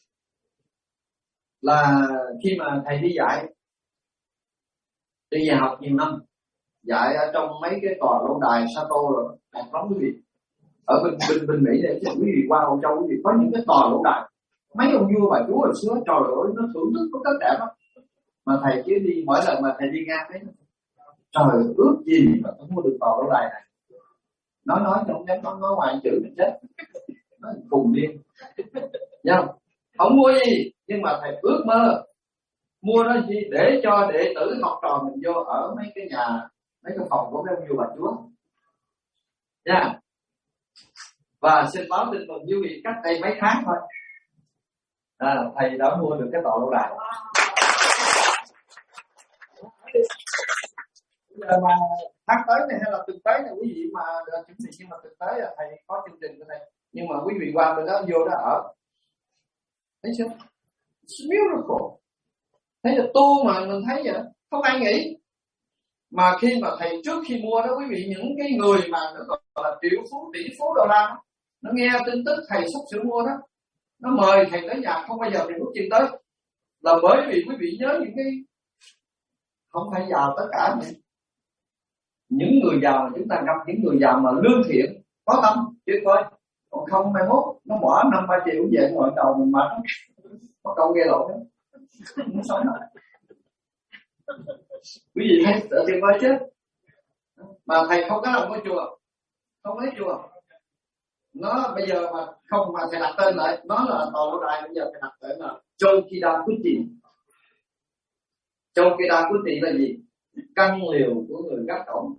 Là khi mà thầy đi dạy, đi dạy học nhiều năm, dạy ở trong mấy cái tòa lâu đài Sato rồi, đẹp lắm quý vị. Ở bên Mỹ để cho quý vị qua Âu Châu, quý vị có những cái tòa lâu đài, mấy ông vua bà chúa hồi xưa, trời ơi nó thưởng thức có rất đẹp lắm. Mà thầy chứ đi mỗi lần mà thầy đi ngang thấy, trời ước gì mà tôi mua được tòa lâu đài này. Nói không dám nói ngoài chữ mình chết, nó cùng điên, không mua gì nhưng mà thầy ước mơ Mua nó gì để cho đệ tử học trò mình vô ở mấy cái nhà, mấy cái phòng của mấy ông vua bà chúa nha. Và xin báo tin mừng quý vị, cách đây mấy tháng thôi thầy đã mua được cái tọa lâu đài. Bây giờ mà tháng tới này hay là tuần tới này quý vị mà chuẩn bị, nhưng mà tuần tới là thầy có chương trình của thầy, nhưng mà quý vị qua bên đó vô đó ở, thấy chưa? It's beautiful. Thấy là tu mà mình thấy vậy, không ai nghĩ. Mà khi mà thầy trước khi mua đó quý vị, những cái người mà nó gọi là triệu phú, tỷ phú đô la, nó nghe tin tức thầy sắp sửa mua đó, nó mời thầy tới nhà, không bao giờ thầy bước chân tới, là bởi vì quý vị nhớ những cái, không phải giàu tất cả nhỉ? Những người giàu mà chúng ta gặp, những người giàu mà lương thiện, có tâm tuyệt vời. Còn không mai mốt nó bỏ 5-3 triệu về ngồi đầu mình mà có câu nghe lộn đó, không sống nữa. Quý vị thấy tuyệt vời chứ? Mà thầy không có làm ngôi chùa, không lấy chùa. Nó bây giờ mà không mà thầy đặt tên lại, nó là tòa lâu đài, bây giờ thầy đặt tên là Chokida Kuti. Chokida Kuti là gì? Căn liều của người gác cổng.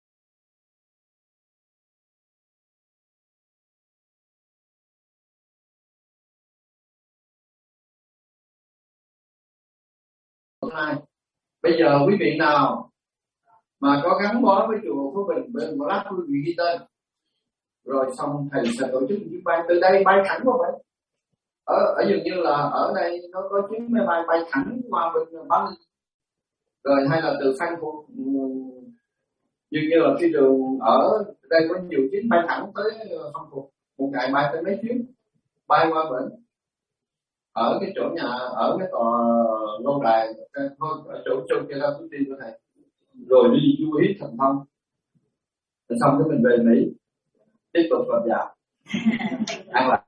Bây giờ quý vị nào mà có gắn bó với chùa Phú Bình, bên một lát quý vị ghi tên, rồi xong thầy sẽ tổ chức chuyến bay từ đây bay thẳng qua vậy. Ở dường như là ở đây nó có chuyến máy bay thẳng qua bên Bắc Ninh, rồi hay là từ Frankfurt, dường như là khi đường ở đây có nhiều chuyến bay thẳng tới Frankfurt, một ngày bay tới mấy chuyến bay qua bển. Ở cái chỗ nhà, ở cái tòa lâu đài thôi, ở chỗ trong cái lao tiên của thầy, rồi đi du hít thần thông, rồi xong cái mình về Mỹ tiếp tục làm giàu ăn là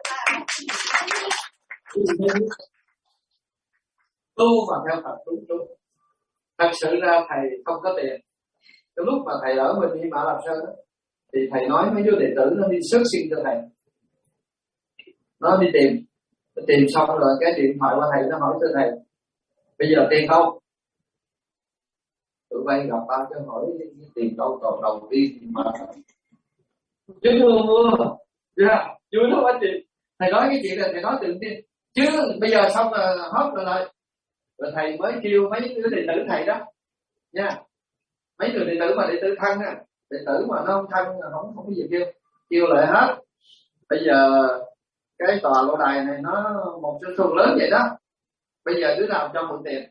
tu mà theo Phật đúng. Thật sự ra thầy không có tiền. Cái lúc mà thầy ở bên Hy Mã Lạp Sơn đó, thì thầy nói mấy đứa đệ tử nó đi search xin cho thầy, nó đi tìm xong rồi cái điện thoại qua thầy, nó hỏi cho thầy bây giờ tiền không, tụi bay gặp tao cho hỏi tiền đâu, còn đầu tiên mà chứ mưa vui lắm anh chị. Thầy nói cái chuyện này thầy nói tự tin chứ bây giờ xong là hết rồi thầy mới kêu mấy đứa đệ tử thầy đó nha, mấy người đệ tử mà đệ tử thân á, đệ tử mà nó không thân không có gì kêu lại hết. Bây giờ cái tòa lâu đài này nó một số xuồng lớn vậy đó, bây giờ đứa nào cho mượn tiền.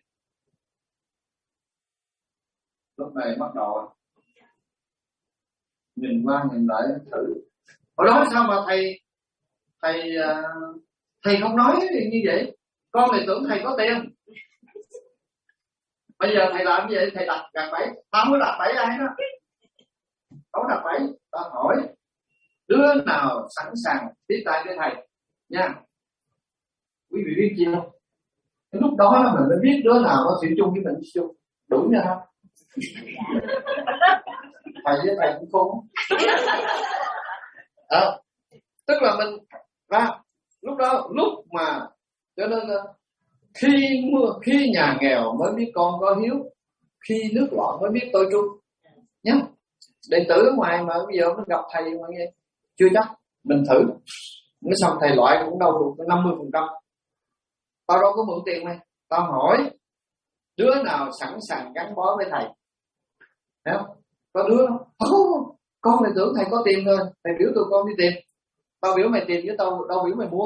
Lúc này bắt đầu nhìn qua nhìn lại thử. Hồi đó sao mà thầy không nói như vậy, con này tưởng thầy có tiền. Bây giờ thầy làm như vậy, thầy đặt gạt bẫy, tao mới đặt bẫy ai đó, tao đặt bẫy, tao hỏi đứa nào sẵn sàng tiếp tay với thầy nha. Quý vị biết gì không? Cái lúc đó mình mới biết đứa nào nó thủy chung với mình chung, đủ nha không? Thầy với thầy cũng khôn. Tức là mình lúc đó, lúc mà cho nên khi nhà nghèo mới biết con có hiếu, khi nước loạn mới biết tôi chung nhá. Đệ tử ở ngoài mà bây giờ nó gặp thầy mà nghe chưa chắc, mình thử nó xong thầy loại cũng đâu được 50%. Tao đâu có mượn tiền mày, tao hỏi đứa nào sẵn sàng gắn bó với thầy. Thấy không? Có đứa con này tưởng thầy có tiền rồi, thầy biểu tụi con đi tìm. Tao biểu mày tìm với tao đâu biểu mày mua.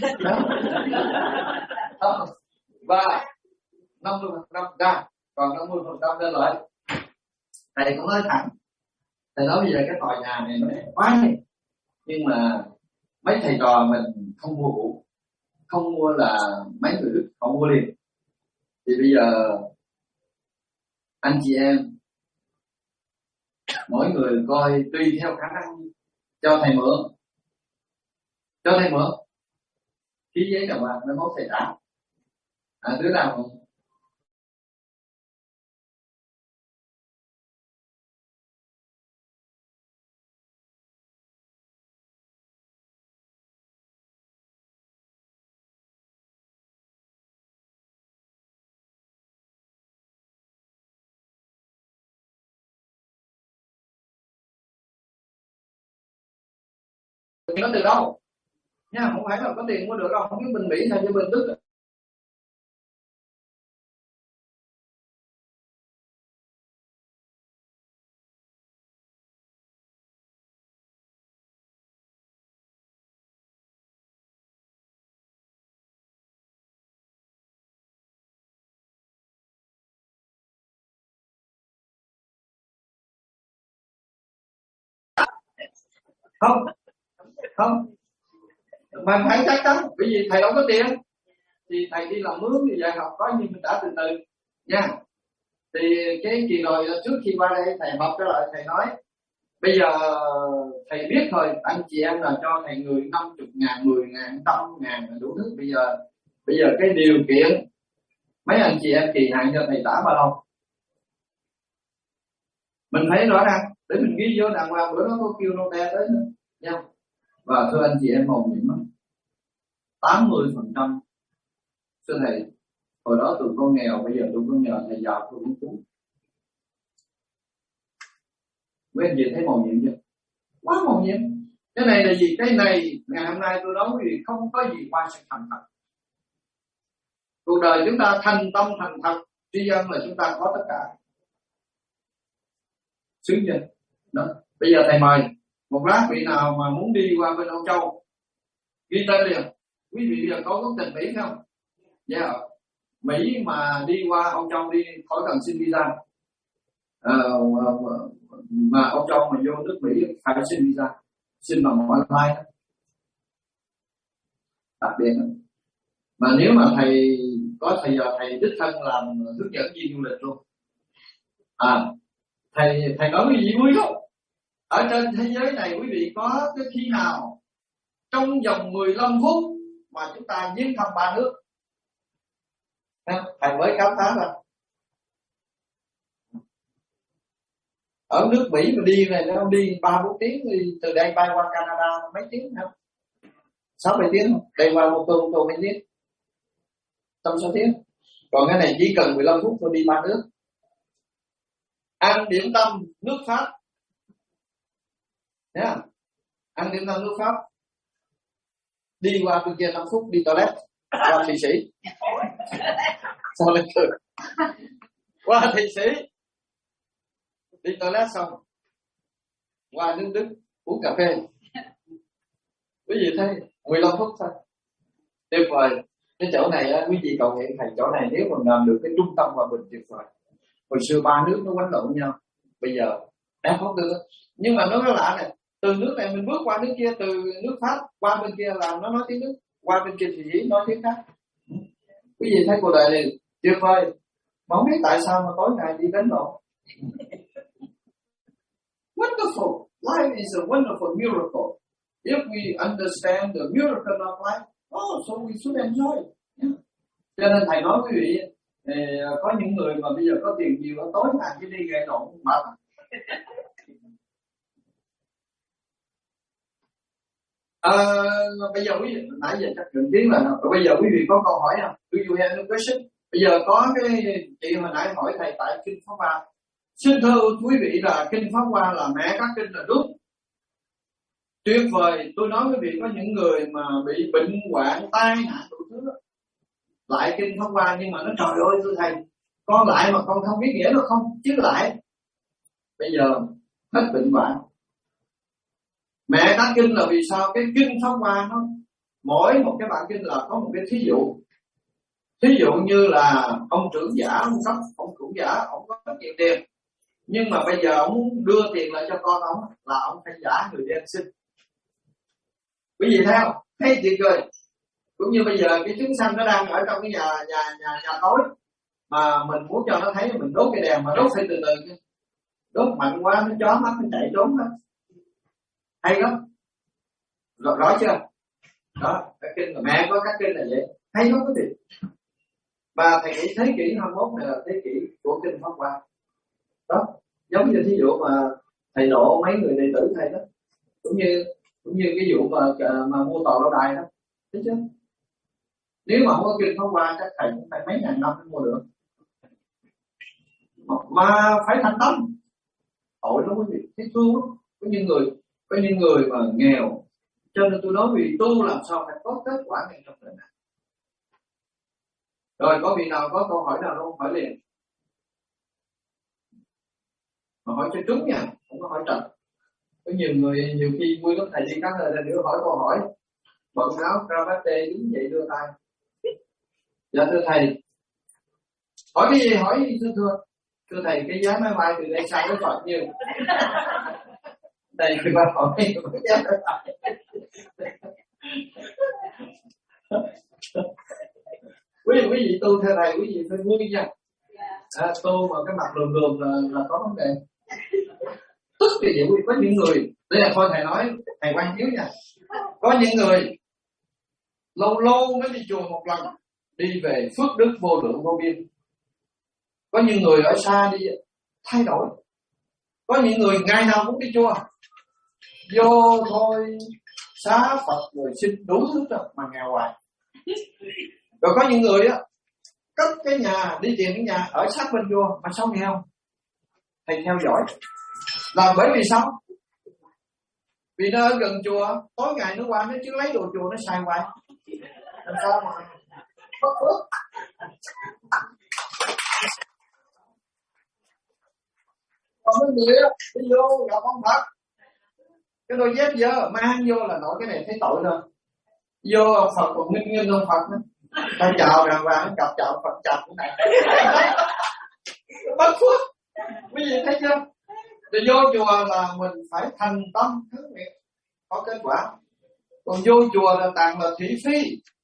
Và 50% ra, còn 50% lên lại. Thầy cũng nói thẳng, thầy nói bây giờ cái tòa nhà này nó quá đi, nhưng mà mấy thầy trò mình không mua cũ, không mua là mấy người Đức họ mua liền. Thì bây giờ anh chị em mỗi người coi tùy theo khả năng cho thầy mượn, ký giấy đồng bạc, nó mốt thầy trả. Đứa nào có từ đâu nha, không phải là có tiền mua được đâu. Không biết bên Mỹ hay như bên Đức. Không, không, mà phải chắc chắn, bởi vì thầy đâu có tiền thì thầy đi làm mướn thì dạy học có nhưng mình đã từ từ nha. Thì cái kỳ rồi trước khi qua đây thầy họp trở lại, thầy nói bây giờ thầy biết thôi, anh chị em là cho thầy người 50.000, 10.000, 100.000 đủ thứ. Bây giờ cái điều kiện mấy anh chị em kỳ hạn cho thầy trả bao lâu mình thấy rõ ràng để mình ghi vô đàng hoàng. Bữa đó có kêu nô te tới nữa nha. Và thưa anh chị em màu nhiệm lắm, 80% thưa thầy, hồi đó tụi con nghèo, bây giờ tụi con nhờ thầy giàu tụi con phú. Mấy anh chị thấy màu nhiệm chưa? Quá màu nhiệm. Cái này là gì? Cái này ngày hôm nay tôi nói vì không có gì qua sự thành thật. Cuộc đời chúng ta thành tâm thành thật tri ân là chúng ta có tất cả. Xứng chưa? Đó. Bây giờ thầy mời một lát vị nào mà muốn đi qua bên Âu Châu ghi tên liền. Quý vị bây giờ có quốc tịch Mỹ không? Dạ. Mỹ mà đi qua Âu Châu đi khỏi cần xin visa. Mà Âu Châu mà vô nước Mỹ phải xin visa, xin bằng online. Đặc biệt mà nếu mà thầy có thầy giờ thầy đích thân làm hướng dẫn viên du lịch luôn. Thầy nói cái gì vui không? Ở trên thế giới này quý vị có cái khi nào trong vòng 15 phút mà chúng ta viếng thăm 3 nước? Thầy mới khám phá ra. Ở nước Mỹ mà đi này nó đi 3-4 tiếng, từ đây bay qua Canada mấy tiếng không? 6-7 tiếng không? Đây qua một tô mấy tiếng? 5-6 tiếng. Còn cái này chỉ cần 15 phút thôi, đi 3 nước. Ăn điểm tâm nước Pháp. Thấy không? Ăn điểm tâm nước Pháp. Đi qua bên kia 5 phút đi toilet. Qua Thụy Sĩ. Sao lại cười? Qua Thụy Sĩ. Đi toilet xong. Qua nước Đức uống cà phê. Quý vị thấy 15 phút thôi. Tuyệt vời. Cái chỗ này á, quý vị cầu nguyện thầy chỗ này nếu mà làm được cái trung tâm hòa bình tuyệt vời. Hồi xưa 3 nước nó quánh lộn nhau, bây giờ đã không được. Nhưng mà nó lạ này, từ nước này mình bước qua nước kia, từ nước Pháp qua bên kia là nó nói tiếng Đức, qua bên kia thì nói tiếng khác. Quý vị thấy cuộc đời này tuyệt vời, mà không biết tại sao mà tối ngày đi đánh lộn. Wonderful, life is a wonderful miracle. If we understand the miracle of life, so we should enjoy. Cho nên thầy nói quý vị, có những người mà bây giờ có tiền nhiều, tối ngày chỉ đi gây lộn mệt. Bây giờ quý vị nãy giờ chắc đừng tiếng là bây giờ quý vị có câu hỏi không? Do you have any question? Bây giờ có cái chị hồi nãy hỏi thầy tại kinh Pháp Hoa. Xin thưa quý vị là kinh Pháp Hoa là mẹ các kinh là đúng. Tuyệt vời, tôi nói quý vị có những người mà bị bệnh hoạn, tai nạn đủ thứ lại kinh Pháp Hoa, nhưng mà nó trời ơi thưa thầy, con lại mà con không biết nghĩa nó không chứ lại. Bây giờ hết bệnh hoạn. Mẹ các kinh là vì sao? Cái kinh Pháp Hoa nó mỗi một cái bản kinh là có một cái thí dụ. Thí dụ như là ông trưởng giả, ông cấp, ông chủ giả, ông có nhiều tiền, nhưng mà bây giờ ông muốn đưa tiền lại cho con ông là ông phải giả người đen xin. Quý vị thấy không? Thấy tuyệt vời. Cũng như bây giờ cái chúng sanh nó đang ở trong cái nhà tối, mà mình muốn cho nó thấy mình đốt cái đèn, mà đốt phải từ từ, đốt mạnh quá nó chó mắt nó chạy trốn hết. Hay lắm. Rõ chưa? Đó, các kinh là mẹ có các kinh là vậy. Hay lắm quý vị. Và thầy nghĩ thế kỷ 21 này là thế kỷ của kinh Pháp Hoa. Đó, giống như thí dụ mà thầy độ mấy người đệ tử thầy đó, cũng như cái vụ mà mua tòa lâu đài đó, thấy chưa? Nếu mà không có kinh Pháp Hoa chắc thầy cũng phải mấy ngàn năm mới mua được. Mà phải thành tâm. Tội lắm quý vị, thấy thương lắm. Có những người mà nghèo Cho nên tôi nói vì tu làm sao phải có kết quả ngay trong đời này. Rồi có vị nào có câu hỏi nào không? Hỏi liền. Mà hỏi cho trúng nha, không có hỏi trật. Có nhiều người nhiều khi vui lắm, thầy đi các nơi là đưa hỏi câu hỏi, bận áo cravate đứng dậy đưa tay. Dạ thưa thầy, hỏi cái gì hỏi thưa thầy, cái giá máy bay từ đây sang tới bao nhiêu? Đây thì ba hỏi cái giá máy bay. Quý vị tu theo thầy, quý vị phải vui nha. Tu mà cái mặt lườm lườm là có vấn đề. Tức thì vậy, có những người, đây là thôi thầy nói, thầy quan chiếu nha. Có những người lâu lâu mới đi chùa một lần, đi về phước đức vô lượng vô biên. Có những người ở xa đi thay đổi. Có những người ngày nào cũng đi chùa, vô thôi xá Phật rồi xin đủ thứ rồi mà nghèo hoài. Rồi có những người á cất cái nhà, đi tìm cái nhà ở sát bên chùa mà sao nghèo? Thầy theo dõi là bởi vì sao? Vì nó ở gần chùa, tối ngày nó qua nó chứ lấy đồ chùa nó xài hoài, làm sao mà bất phước. Còn mấy người á đi vô gặp ông Phật, cái đôi dép dơ mang vô là nổi cái này thấy tội rồi. Vô ông Phật còn nghinh ông Phật nữa, ta chào đàng hoàng, gặp chào Phật chào cái này bất phước. Quý vị thấy chưa? Thì vô chùa là mình phải thành tâm thứ nguyện có kết quả. Còn vô chùa là toàn là thị phi.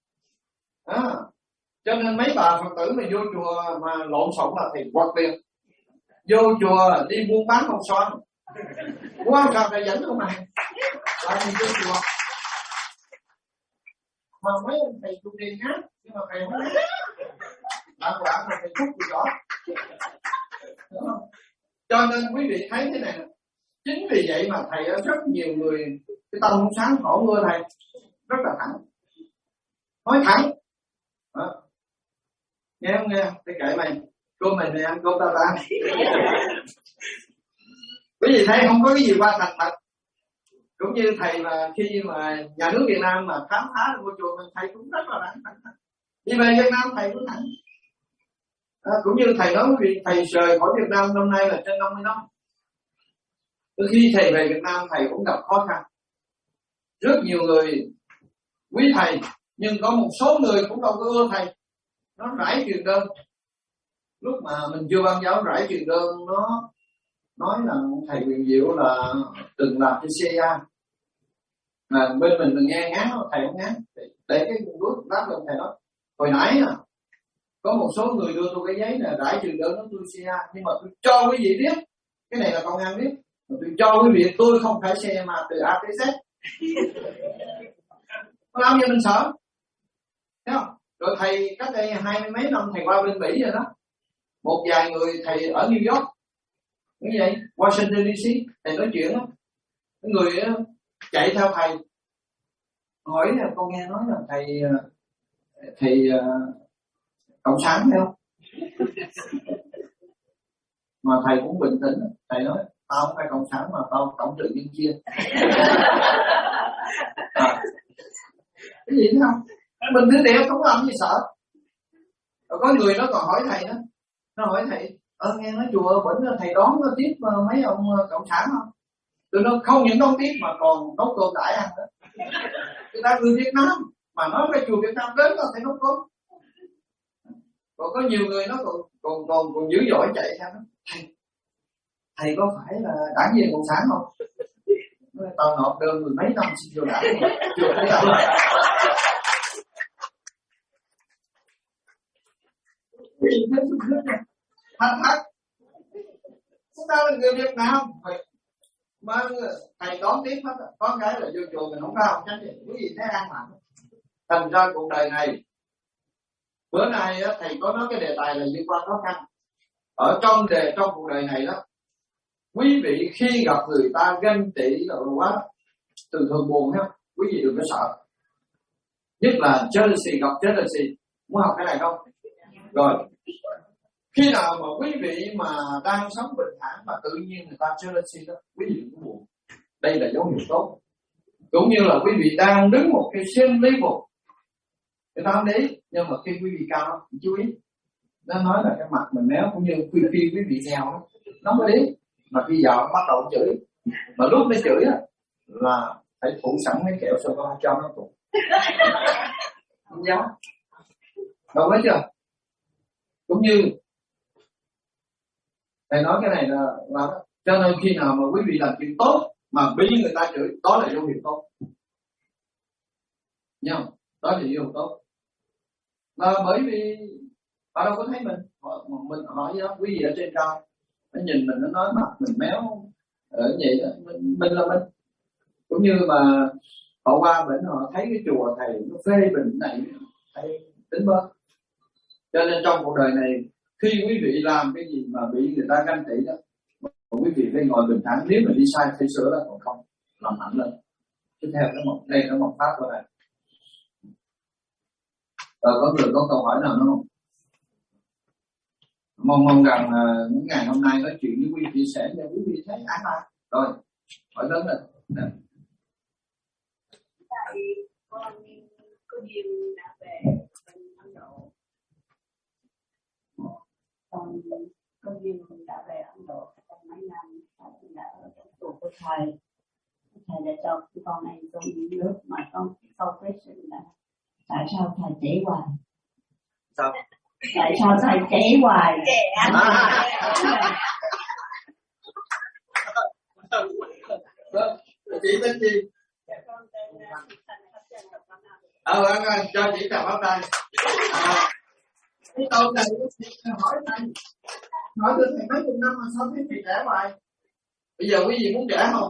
Cho nên mấy bà Phật tử mà vô chùa mà lộn xộn là thì quật liền. Vô chùa đi buôn bán không xoan, quá sao phải dẫn không này lại mình vô chùa mà mấy ông thầy tu điên hát, nhưng mà thầy không hát bạn quả mà thầy thúc gì đó. Cho nên quý vị thấy thế này, chính vì vậy mà thầy rất nhiều người cái tâm không sáng khổ mưa thầy rất là thẳng, nói thẳng. Nghe không nghe? Thầy kể mày, cô mày ăn cô ta. Quý vị thấy không có cái gì qua thành thật. Cũng như thầy mà khi mà nhà nước Việt Nam mà khám phá được ngôi chùa mình, thầy cũng rất là thẳng. Đi về Việt Nam thầy cũng thẳng. Cũng như thầy nói vì thầy rời khỏi Việt Nam năm nay là trên 50 năm. Từ khi thầy về Việt Nam thầy cũng gặp khó khăn. Rất nhiều người quý thầy, nhưng có một số người cũng đâu có ưa thầy. Nó rải truyền đơn. Lúc mà mình chưa ban giáo rải truyền đơn, nó nói là thầy Quyền Diệu là từng làm cho CIA. Bên mình nghe ngán, thầy không ngán. Để cái bước đáp lên thầy nói, hồi nãy có một số người đưa tôi cái giấy là rải truyền đơn nó tôi CIA, nhưng mà tôi cho quý vị biết, cái này là công an biết, mà tôi cho quý vị tôi không phải CIA mà từ A tới Z. Nó làm như mình sợ, thấy không? Rồi thầy cách đây 20 mấy năm thầy qua bên Mỹ rồi đó, một vài người thầy ở New York, như vậy Washington DC, thầy nói chuyện đó, cái người chạy theo thầy hỏi là con nghe nói là thầy cộng sản phải không? Mà thầy cũng bình tĩnh, thầy nói tao không phải cộng sản mà tao cộng trừ nhân chia. Cái gì thế không? Mình cứ đẹp không làm gì sợ. Rồi có người nó còn hỏi thầy đó, nó hỏi thầy nghe nói chùa bển thầy đón tiếp mấy ông cộng sản không? Tụi nó không những đón tiếp mà còn nấu cơm đãi ăn đó. Người ta người Việt Nam mà nói cái chùa Việt Nam đến là thầy nấu cơm. Còn có nhiều người nó còn dữ dội chạy theo nó, thầy có phải là đảng viên cộng sản không? Tao nộp đơn 10 mấy năm xin vô đảng chưa thấy đâu. Thành thật, chúng ta là người Việt Nam mà thầy đón tiếp hết, có cái là vô chùa mình không ra không tránh gì, cái gì thấy an mạnh. Thành ra cuộc đời này, bữa nay thầy có nói cái đề tài là vượt qua khó khăn. Ở trong cuộc đời này đó, quý vị khi gặp người ta ganh tị rồi quá, từ thường buồn ha, quý vị đừng có sợ. Nhất là jealousy, gặp jealousy, muốn học cái này không? Rồi, khi nào mà quý vị mà đang sống bình thản mà tự nhiên người ta jealousy đó, quý vị đừng có buồn. Đây là dấu hiệu tốt. Cũng như là quý vị đang đứng một cái same level, người ta không để ý, nhưng mà khi quý vị cao chú ý, nó nói là cái mặt mình méo, cũng như khi quý vị nghèo nó mới để ý. Mà khi giờ nó bắt đầu chửi, mà lúc nó chửi là phải thủ sẵn mấy kẹo cho con cho nó tụt. Không dám. Đâu biết chưa? Cũng như thầy nói cái này là cho nên khi nào mà quý vị làm chuyện tốt mà bị người ta chửi, đó là dấu hiệu tốt. Nhớ không? Đó là dấu hiệu tốt. Là bởi vì họ đâu có thấy mình hỏi gì đó, quý vị ở trên cao nó nhìn mình, nó nói mặt mình méo ở vậy đó, mình là mình. Cũng như mà họ qua bển họ thấy cái chùa thầy nó phê bình này, thầy tính bớt. Cho nên trong cuộc đời này khi quý vị làm cái gì mà bị người ta ganh tị đó, quý vị phải ngồi bình thản, nếu mình đi sai phải sửa là còn không làm mạnh lên. Tiếp theo nó một đây nó một pháp của này. Có người có câu hỏi nào nữa không? Mong rằng những ngày hôm nay nói chuyện với quý vị chia sẻ cho quý vị thấy an lạc. Rồi, hỏi lớn lên. Tại con có duyên đã về bên Ấn Độ. Con có duyên đã về Ấn Độ trong mấy năm, đã ở trong tù của thầy. Thầy đã cho con này trong những nước mà con không question là tại sao thầy chỉ hoài? Sao? Tại sao thầy chỉ hoài? Chị tên gì? Cho chị chào bác tay. Cái câu này hỏi thầy, hỏi được thầy mấy chục năm mà sao thấy thầy trẻ hoài? Bây giờ quý vị muốn trẻ không?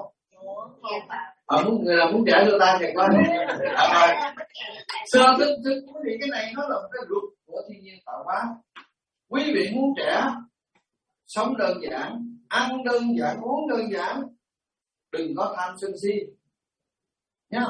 Muốn trẻ đưa tay thầy coi. Sơ thức quý vị, cái này nó là một cái luật của thiên nhiên tạo hóa. Quý vị muốn trẻ, sống đơn giản, ăn đơn giản, uống đơn giản, đừng có tham sân si nhá.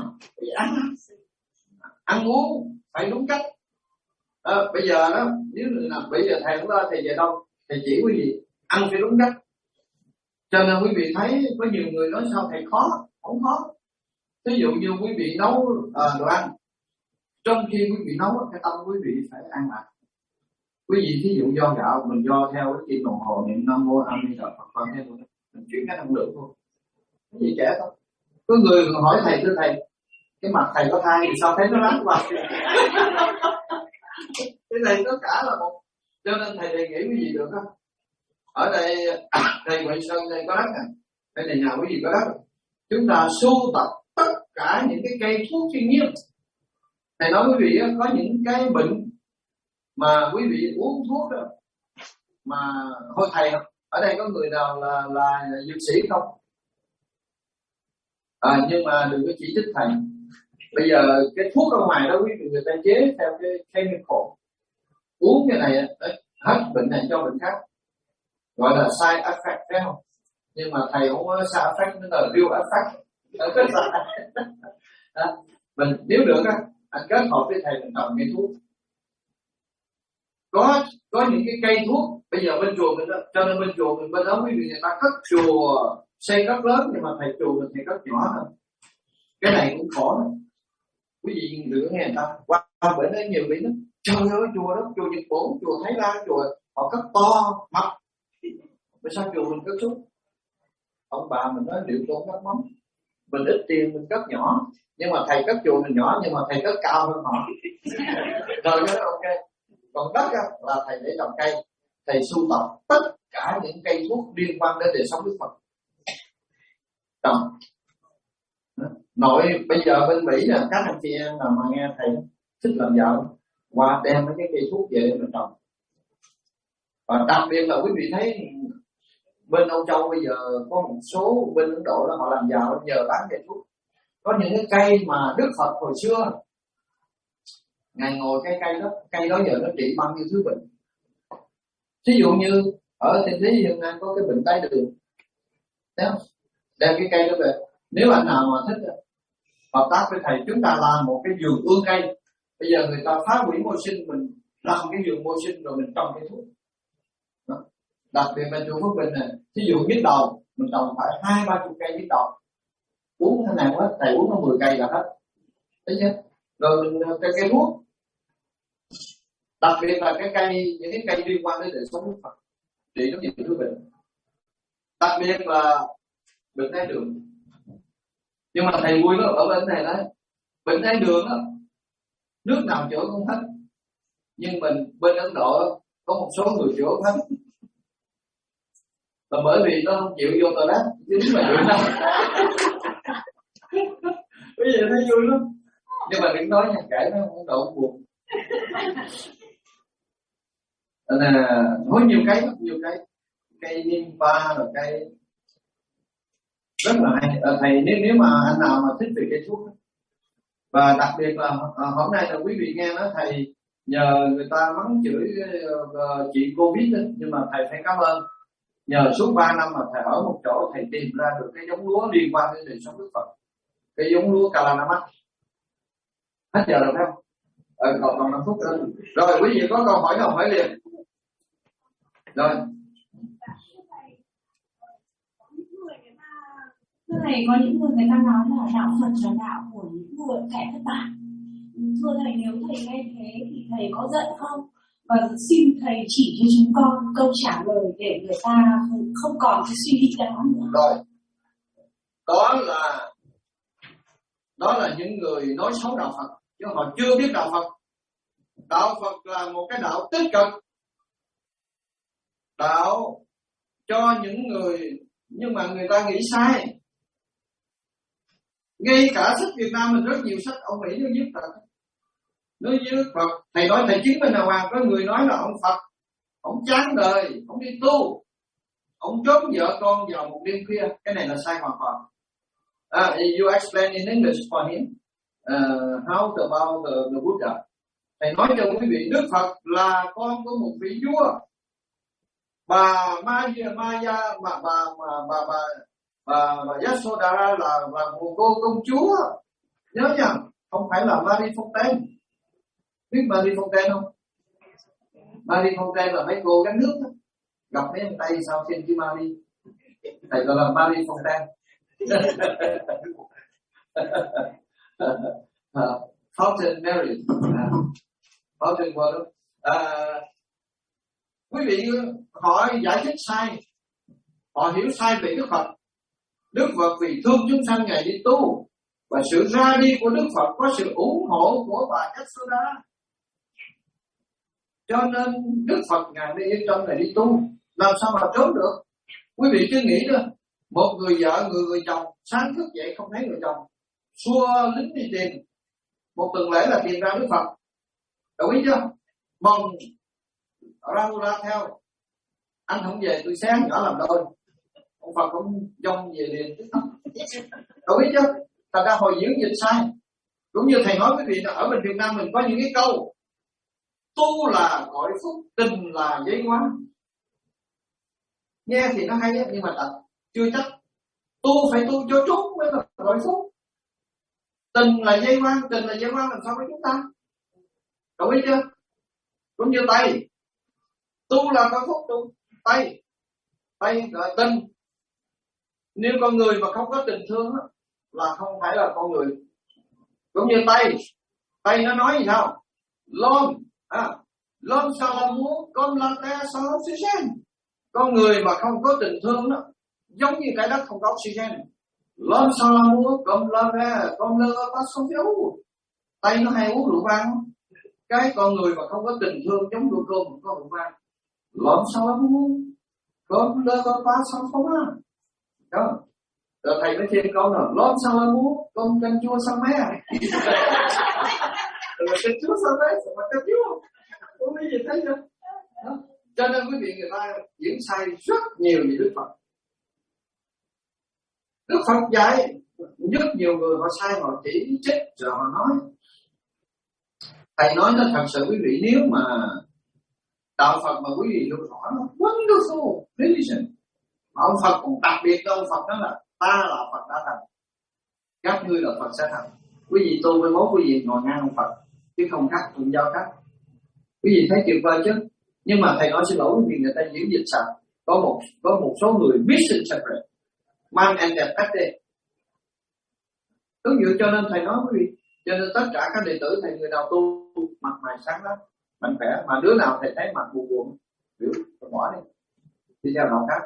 Ăn uống phải đúng cách. Bây giờ đó, nếu là bây giờ thầy không lo thầy về đâu, thầy chỉ quý vị ăn phải đúng cách. Cho nên quý vị thấy có nhiều người nói sao thầy khó, không khó. Ví dụ như quý vị nấu đồ ăn, trong khi quý vị nấu cái tâm quý vị phải an lạc. Quý vị thí dụ do gạo mình do theo cái kim đồng hồ niệm Nam Mô A Di Đà Phật, con theo mình chuyển cái năng lượng thôi. Cái gì trẻ thôi. Có người hỏi thầy, thưa thầy, cái mặt thầy có thai thì sao thấy nó lắm vào? Cái này tất cả là một. Cho nên thầy đề nghị quý vị được không? Ở đây thầy Huệ Sơn đây có đất nè, đây là nhà quý vị có đất. Chúng ta sưu tập tất cả những cái cây thuốc thiên nhiên. Thầy nói quý vị có những cái bệnh mà quý vị uống thuốc đó mà thôi thầy ở đây có người nào là dược sĩ không? Nhưng mà đừng có chỉ trích thầy. Bây giờ cái thuốc ở ngoài đó quý vị người ta chế theo cái chemical, uống cái này hết bệnh này cho bệnh khác, gọi là side effect phải không? Nhưng mà thầy không có side effect, nó là real effect. Mình nếu được á, anh kết hợp với thầy mình trồng cây thuốc. Có những cái cây thuốc bây giờ bên chùa mình đó, cho nên bên chùa mình bên đó quý vị người ta cất chùa xây rất lớn, nhưng mà thầy chùa mình thì rất nhỏ thôi. Cái này cũng khó lắm. Quý vị đừng nghe người ta qua bển đó nhiều vị lắm. Trời ơi chùa đó, chùa Nhật Bản, chùa Thái Lan, chùa họ cất to mập. Vì sao chùa mình cất xuống? Ông bà mình nói liệu tôn cất mắm. Mình ít tiền mình cất nhỏ, nhưng mà thầy cất chùa mình nhỏ, nhưng mà thầy cất cao hơn họ. Rồi đó ok. Còn đất là thầy để trồng cây, thầy sưu tập tất cả những cây thuốc liên quan đến đời sống Đức Phật trồng. Nội bây giờ bên Mỹ là các anh chị em nào mà nghe thầy thích làm giàu qua đem mấy cái cây thuốc về để mình trồng. Và đặc biệt là quý vị thấy bên Âu Châu bây giờ có một số bên Ấn Độ đó họ làm giàu nhờ bán cây thuốc. Có những cái cây mà Đức Phật hồi xưa Ngài ngồi cái cây đó giờ nó trị bao nhiêu thứ bệnh. Ví dụ như ở Thiên Lý hiện nay có cái bệnh đái đường, thấy không? Đem cái cây đó về. Nếu anh nào mà thích hợp tác với thầy, chúng ta làm một cái vườn ươm cây. Bây giờ người ta phá hủy môi sinh, mình làm cái vườn môi sinh rồi mình trồng cây thuốc. Đó. Đặc biệt là chùa Phước Bình này, ví dụ nhức đầu mình trồng phải 20-30 cây nhức đầu. uống thế nào hết, thầy uống có 10 cây là hết, thấy chưa? Rồi mình cây thuốc, đặc biệt là những cái cây liên quan đến đời sống Đức Phật trị rất nhiều thứ bệnh, đặc biệt là bệnh đái đường. Nhưng mà thầy vui đó ở bên này đấy, bệnh đái đường đó nước nào chữa cũng hết, nhưng mình bên Ấn Độ có một số người chữa hết, là bởi vì nó không chịu vô toilet chứ đúng là chuyện đó. Bây giờ thấy vui lắm, nhưng mà đừng nói nha, kể nó Ấn Độ cũng buồn. Là có nhiều cây Nimpa rồi cây rất là hay. Thầy nếu mà anh nào mà thích về cây thuốc, và đặc biệt là hôm nay là quý vị nghe nói thầy nhờ người ta mắng chửi chị Covid ấy, nhưng mà thầy phải cảm ơn, nhờ suốt 3 năm mà thầy ở một chỗ, thầy tìm ra được cái giống lúa liên quan đến đời sống Đức Phật, cái giống lúa Kalanamak. Hết giờ rồi phải không? Còn 5 phút nữa. Rồi quý vị có câu hỏi nào hỏi liền. Rồi. Thưa thầy, có những người ta nói là đạo Phật là đạo của những người kẻ thất bại. Thưa thầy, nếu thầy nghe thế thì thầy có giận không? Và xin thầy chỉ cho chúng con câu trả lời để người ta không còn cái suy nghĩ đó nữa. Rồi, đó là những người nói xấu đạo Phật, chứ họ chưa biết đạo Phật. Đạo Phật là một cái đạo tích cực, đạo cho những người, nhưng mà người ta nghĩ sai. Ngay cả sách Việt Nam mình rất nhiều sách ông Mỹ nó viết Phật, nó viết Phật. Thầy nói thầy chứng minh là hoàng, có người nói là ông Phật, ông chán đời, ông đi tu, ông trốn vợ con vào một đêm khuya. Cái này là sai hoàn toàn. You explain in English for him. How about the Buddha? Thầy nói cho quý vị, Đức Phật là con của một vị vua. Bà Yashoda là một cô công chúa. Nhớ nha, không phải là Marie Fontaine. Biết Marie Fontaine không? Marie Fontaine là mấy cô gánh nước đó. Gặp mấy anh Tây sao xin chứ Marie. Thầy gọi là Marie Fontaine. Fountain Mary, Fountain Water. Quý vị họ giải thích sai, họ hiểu sai về Đức Phật. Đức Phật vì thương chúng sanh Ngài đi tu, và sự ra đi của Đức Phật có sự ủng hộ của bà Yashoda. Cho nên Đức Phật Ngài đi trong này đi tu, làm sao mà trốn được? Quý vị cứ nghĩ đó, một người vợ, người chồng sáng thức dậy không thấy người chồng, xua lính đi tìm, một tuần lễ là tìm ra Đức Phật. Đồng ý chưa? Mong ra theo, anh không về tôi xé nhỏ làm đôi. Ông Phật cũng dông về liền. Đồng ý chưa? Thật ra hồi diễn dịch sai. Cũng như thầy nói quý vị, ở bên Việt Nam mình có những cái câu tu là gọi phúc, tình là giấy quán. Nghe thì nó hay nhưng mà thật chưa chắc. Tu phải tu cho trúng mới là gọi phúc. Tình là dây quan, tình là dây quan làm sao với chúng ta? Đồng ý chưa? Cũng như Tây, tu là có phúc, tu Tây là tình. Nếu con người mà không có tình thương đó, là không phải là con người. Cũng như Tây nó nói gì sao? Lom salamu com la terre sans oxygène. Con người mà không có tình thương đó, giống như cái đất không có oxygen. Lom salamu com la terre com le pas sans viau. Tây nó hay uống rượu vang. Cái con người mà không có tình thương giống rượu cơm không có rượu vang. Lom salamu com le pas sans fromage. Đó. Rồi thầy mới thêm câu nào, lom salamu com canh chua sang mé. Rồi canh chua sang mé, mà canh chua. Không biết gì thấy chưa? Đó. Cho nên quý vị người ta diễn sai rất nhiều về Đức Phật. Đức Phật dạy, rất nhiều người họ sai, họ chỉ trích rồi họ nói. Thầy nói nó thật sự quý vị, nếu mà đạo Phật mà quý vị được hỏi nó wonderful religion. Mà ông Phật cũng đặc biệt cho ông Phật đó là ta là Phật đã thành, các ngươi là Phật sẽ thành. Quý vị tu với mốt quý vị ngồi ngang ông Phật, chứ không khác cùng giao khác. Quý vị thấy tuyệt vời chứ? Nhưng mà thầy nói xin lỗi vì người ta diễn dịch sai. Có một số người misinterpret, man and their pate. Đúng vậy, cho nên thầy nói quý vị, cho nên tất cả các đệ tử thầy người nào tu mặt mày sáng lắm, mạnh khỏe, mà đứa nào thầy thấy mặt buồn buồn biểu bỏ đi theo đạo khác.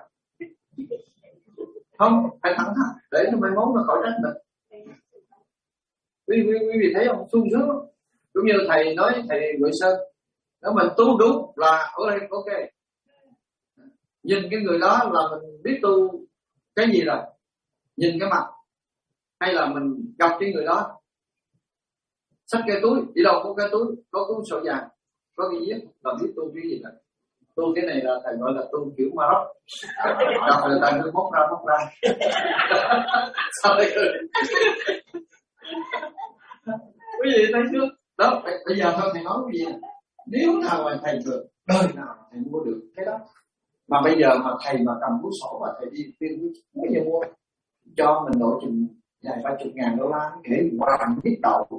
Không, phải thẳng thắn để cho mai mốt nó khỏi trách mình. Quý vị thấy không, sung sướng. Cũng như thầy nói thầy Huệ Sơn, nếu mình tu đúng là ở đây ok, nhìn cái người đó là mình biết tu cái gì rồi, nhìn cái mặt, hay là mình gặp cái người đó xách cái túi đi đâu có cái túi, có cuốn sổ vàng, có cái viết là biết tu cái gì rồi. Tu cái này là thầy gọi là tu kiểu Maroc, gặp người ta cứ móc ra sao đây cười. Quý vị thấy chưa đó, bây giờ thôi thầy nói cái gì, nếu nào mà thầy được đời nào thầy mua được cái đó, mà bây giờ mà thầy mà cầm cuốn sổ mà thầy đi tiền bây giờ mua cho mình đổ chừng vài $30,000 kể qua bằng biết đầu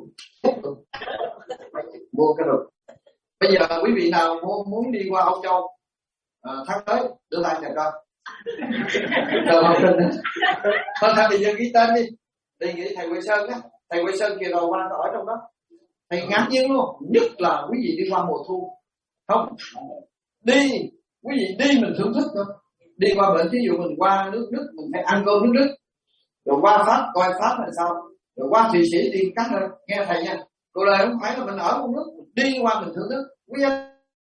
mua cái được. Bây giờ quý vị nào muốn đi qua Âu Châu tháng tới đưa tay cho con rồi học sinh thôi thầy bây giờ ghi tên đi, đề nghị thầy Huệ Sơn á, thầy Huệ Sơn kia rồi qua ở trong đó, thầy ngạc nhiên luôn, nhất là quý vị đi qua mùa thu không đi, quý vị đi mình thưởng thức thôi, đi qua bệnh ví dụ mình qua nước Đức mình phải ăn cơm nước Đức, rồi qua Pháp coi Pháp là sao, rồi qua Thụy Sĩ đi cắt ra nghe thầy nha, còn là không phải là mình ở một nước, đi qua mình thưởng thức quý anh.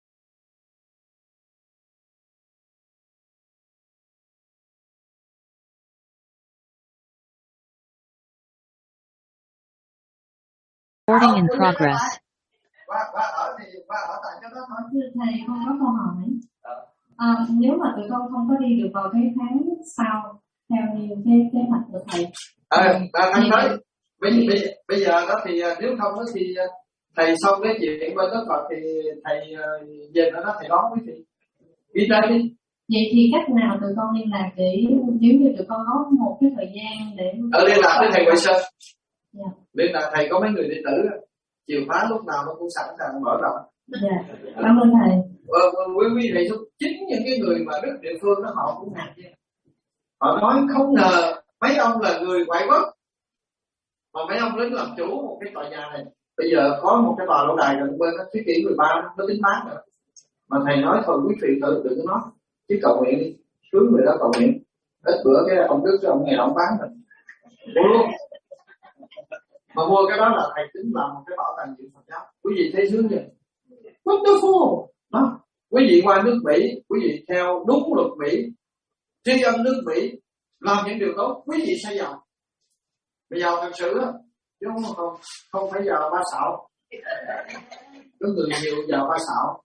Recording in progress. Qua ở thì qua ở tại chỗ đó thôi. Thưa thầy, con có câu hỏi. Nếu mà tụi con không có đi được vào cái tháng sau theo như cái kế hoạch của thầy, thầy nói bây giờ đó thì nếu không đó thì thầy xong cái chuyện bên đó Phật thì thầy về đó thầy đón quý vị đi đây đi. Vậy thì cách nào tụi con liên lạc để nếu như tụi con có một cái thời gian để liên lạc với thầy Huệ Sơn. Dạ. Liên lạc thầy có mấy người đệ tử chìa khóa lúc nào nó cũng sẵn sàng mở rộng. Dạ. Cảm ơn thầy. Quý vị chính những cái người mà đức địa phương đó họ cũng ngạc nhiên. Họ nói không ngờ mấy ông là người ngoại quốc mà mấy ông đến làm chủ một cái tòa nhà này. Bây giờ có một cái tòa lâu đài gần bên đó, thế kỷ 13 nó tính bán rồi. Mà thầy nói thôi quý vị tự đừng có nói, chứ cầu nguyện đi, cứu người đó cầu nguyện. Ít bữa cái ông Đức cái ông này ông bán rồi. Mua luôn. Mà mua cái đó là thầy tính làm một cái bảo tàng Phật giáo. Quý vị thấy sướng chưa? Wonderful. Đó. Quý vị qua nước Mỹ, quý vị theo đúng luật Mỹ, tri ân nước Mỹ, làm những điều tốt, quý vị sẽ giàu. Bây giờ thật sự á, chứ không phải giàu ba xạo. Có người nhiều giàu ba xạo.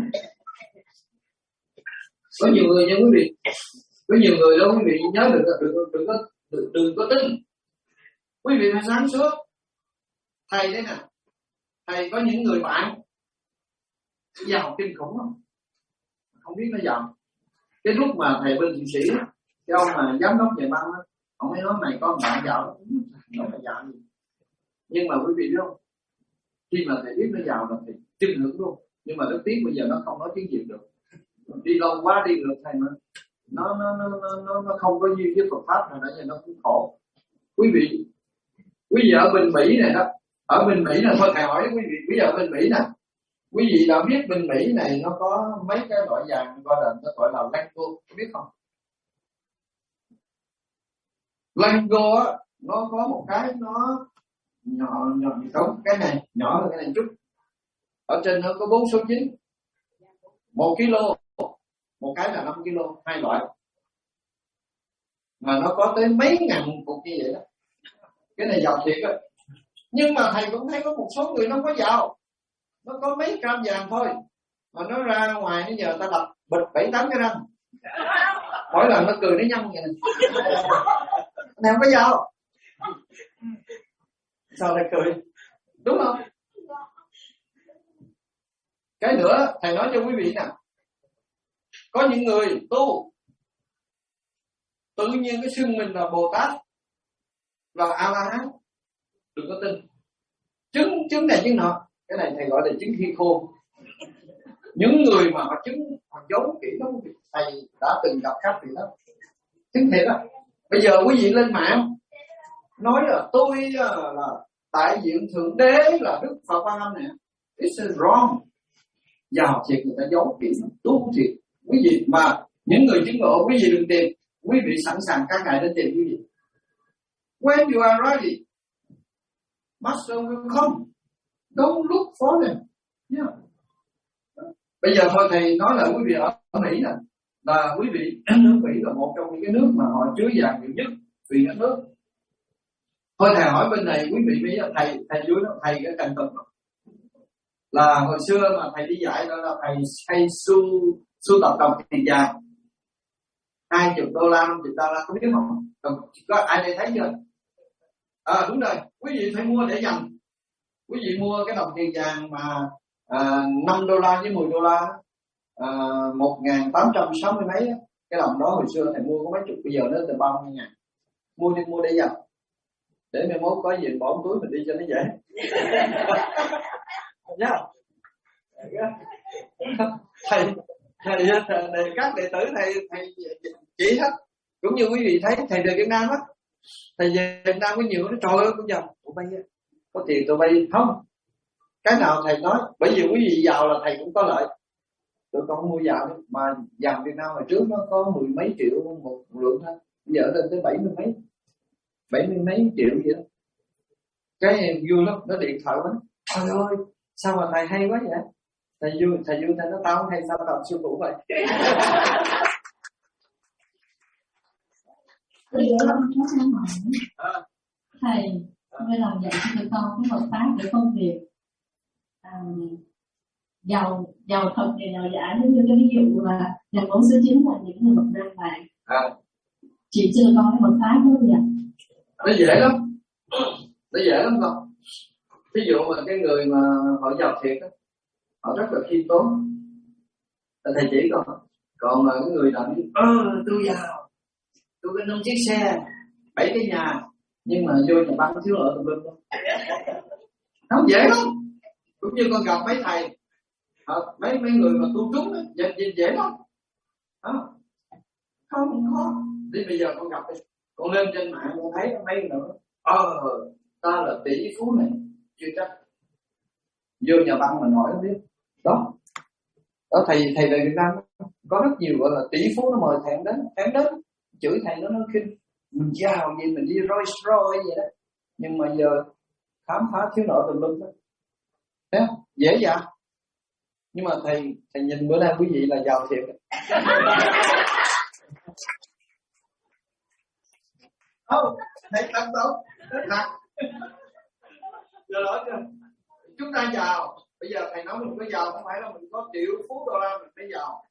Có nhiều người nha quý vị, có nhiều người đó quý vị nhớ đừng có tin. Quý vị phải sáng suốt. Thầy đấy nè, thầy có những người bạn giàu kinh khủng không biết nó giàu. Cái lúc mà thầy bên Thụy Sĩ, cái ông mà giám đốc nhà băng á, ông ấy nói này có bạn giàu nó là giàu gì. Nhưng mà quý vị biết không, khi mà thầy biết nó giàu là thầy chưng hưởng luôn. Nhưng mà đức tiếng bây giờ nó không nói tiếng Việt được, đi lâu quá đi được thầy mà nó không có duyên với Phật pháp, rồi nãy giờ nó cũng khổ. Quý vị ở bên Mỹ này đó, ở bên Mỹ là thôi thầy hỏi quý vị, bây giờ ở bên Mỹ nè, quý vị đã biết bên Mỹ này nó có mấy cái loại vàng gọi là Lango, biết không? Lango á, nó có một cái nó nhỏ không, cái này nhỏ hơn cái này chút. Ở trên nó có 4 số 9, 1 kg, một cái là 5 kg, hai loại. Mà nó có tới mấy ngàn cục như vậy đó. Cái này giàu thiệt á. Nhưng mà thầy cũng thấy có một số người nó có giàu, nó có mấy gram vàng thôi, mà nó ra ngoài nó giờ ta đập bịch 7-8 cái răng, mỗi lần nó cười nó nhăn vậy này. Này không có giàu, sao lại cười, đúng không? Cái nữa thầy nói cho quý vị nè, có những người tu tự nhiên cái xưng mình là Bồ Tát, là A La Hán, đừng có tin. Chứng này chứng nọ, cái này thầy gọi là chứng khi khôn. Những người mà họ chứng họ giấu kỹ lắm, thầy đã từng gặp khách thì đó, chứng thiệt đó. Bây giờ quý vị lên mạng nói là tôi là đại diện thượng đế là Đức Phật Quan Âm này. It's wrong. Giàu thiệt người ta giấu kỹ, tu thiệt. Quý vị mà những người chứng ngộ, quý vị đừng tìm. Quý vị sẵn sàng các ngài đến tìm quý vị. When you are ready, Master will come. Don't look for them. Yeah. Bây giờ thôi thầy nói là quý vị ở Mỹ nè, là quý vị nước Mỹ là một trong những cái nước mà họ chứa vàng nhiều nhất vì các nước. Thôi thầy hỏi bên này quý vị Mỹ là thầy dưới đó, thầy cái cành tùng là hồi xưa mà thầy đi dạy đó là thầy hay sưu tập đồng tiền vàng $20, $50, có biết không? Có ai đây thấy chưa? Đúng rồi, quý vị phải mua để dành. Quý vị mua cái đồng tiền vàng mà $5 với $10, 1.860 mấy á. Cái đồng đó hồi xưa thầy mua có mấy chục, bây giờ nó từ 30.000. Mua để dành. Để mai mốt có gì bỏ một túi mình đi cho nó dễ. Thầy các đệ tử thầy chỉ hết. Cũng như quý vị thấy thầy về Việt Nam á, thầy về Việt Nam có nhiều nó trời ơi cũng giờ tụi bay có tiền tụi bay không, cái nào thầy nói, bởi vì quý vị giàu là thầy cũng có lợi. Tụi con mua vàng mà vàng Việt Nam hồi trước nó có 10 mấy triệu một lượng thôi, bây giờ lên tới 70 mấy triệu vậy đó. Cái em vui lắm, nó điện thoại quá, trời ơi sao mà thầy hay quá vậy. Thầy vui thầy nói tao không hay sao tao sư phụ vậy. Bây giờ nó sang hỏi thầy bây giờ dạy cho tụi con cái hợp tác để công việc giàu thật thì giàu giả, giống như cái ví dụ là nhà bố số 9 là những người bậc nam vàng. Chị cho tụi con cái hợp tác đó vậy? Nó dễ lắm, nó dễ lắm con. Ví dụ mà cái người mà họ giàu thiệt á, họ rất là khiêm tốn, thầy chỉ còn mà cái người nào tôi giàu, tôi có 5 chiếc xe, 7 cái nhà, nhưng mà vô nhà băng thiếu ở tùm lum luôn. Nó dễ lắm. Cũng như con gặp mấy thầy, mấy người mà tu trúng á, dễ lắm. Không có. Đi bây giờ con gặp đi, con lên trên mạng con thấy mấy người nữa, ta là tỷ phú này, chưa chắc. Vô nhà băng mình hỏi nó biết. Đó thầy về Việt Nam có rất nhiều gọi là tỷ phú nó mời thèm đến chửi thầy nó khinh mình giàu gì mình đi Rolls Royce vậy đó, nhưng mà giờ khám phá thiếu nợ tùm lum đó, thấy không? Dễ dàng. Nhưng mà thầy nhìn bữa nay quý vị là giàu thiệt. Thầy tâm tốt rất thật. Giờ nói chưa, chúng ta giàu. Bây giờ thầy nói mình có giàu không phải là mình có triệu phú đô la mình mới giàu,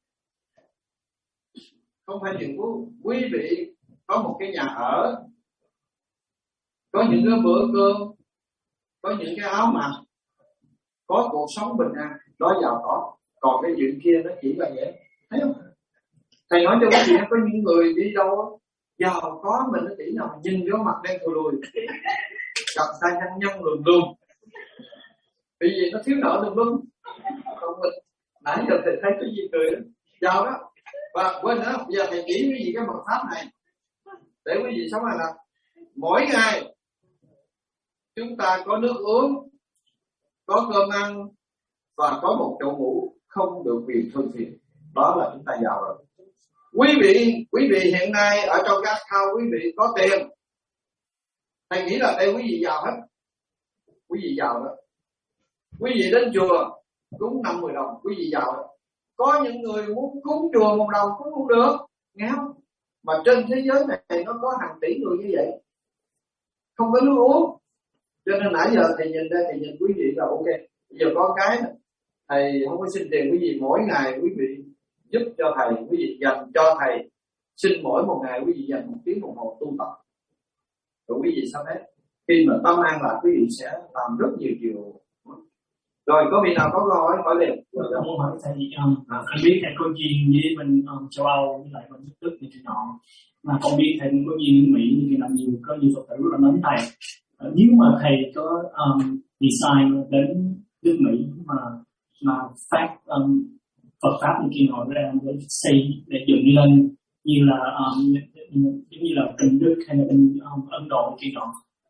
không phải triệu phú. Quý vị có một cái nhà ở, có những cái bữa cơm, có những cái áo mặc, có cuộc sống bình an, đó giàu có. Còn cái chuyện kia nó chỉ là vậy, thấy không? Thầy nói cho quý vị có những người đi đâu giàu có mình nó chỉ nào mà nhìn vô mặt đen thùi lùi, cặp tay nhăn lùm lùm, vì gì nó thiếu nợ tùm lum. Còn mình nãy giờ thầy thấy cái gì cười đó, giàu đó. Và quên nữa, bây giờ thầy chỉ quý vị cái mật pháp này để quý vị sống là mỗi ngày chúng ta có nước uống, có cơm ăn và có một chỗ ngủ, không được vì thương phiền. Đó là chúng ta giàu rồi. Quý vị hiện nay ở trong gas house quý vị có tiền, thầy nghĩ là đây quý vị giàu hết. Quý vị giàu đó. Quý vị đến chùa cúng 50 đồng, quý vị giàu đó. Có những người muốn cúng chùa 1 đồng cũng không được, nghe không? Mà trên thế giới này nó có hàng tỷ người như vậy, không có nước uống. Cho nên nãy giờ thầy nhìn đây, thầy nhìn quý vị là ok. Bây giờ có cái này, thầy không có xin tiền quý vị, mỗi ngày quý vị giúp cho thầy, quý vị dành cho thầy, xin mỗi một ngày quý vị dành 1 tiếng đồng hồ tu tập. Rồi quý vị sao thế? Khi mà tâm an lạc quý vị sẽ làm rất nhiều điều. Rồi có vị nào có câu hỏi liền? Tôi muốn hỏi thầy, anh biết thầy có duyên với bên châu Âu với lại bên Đức này kia nọ, mà con biết thầy có duyên với Mỹ như là có nhiều Phật tử rất là mến thầy. Nếu mà thầy có design đến nước Mỹ mà phát Phật pháp như kia nọ ra để xây, để dựng lên như là giống như là bên Đức hay là bên Ấn Độ kia nọ,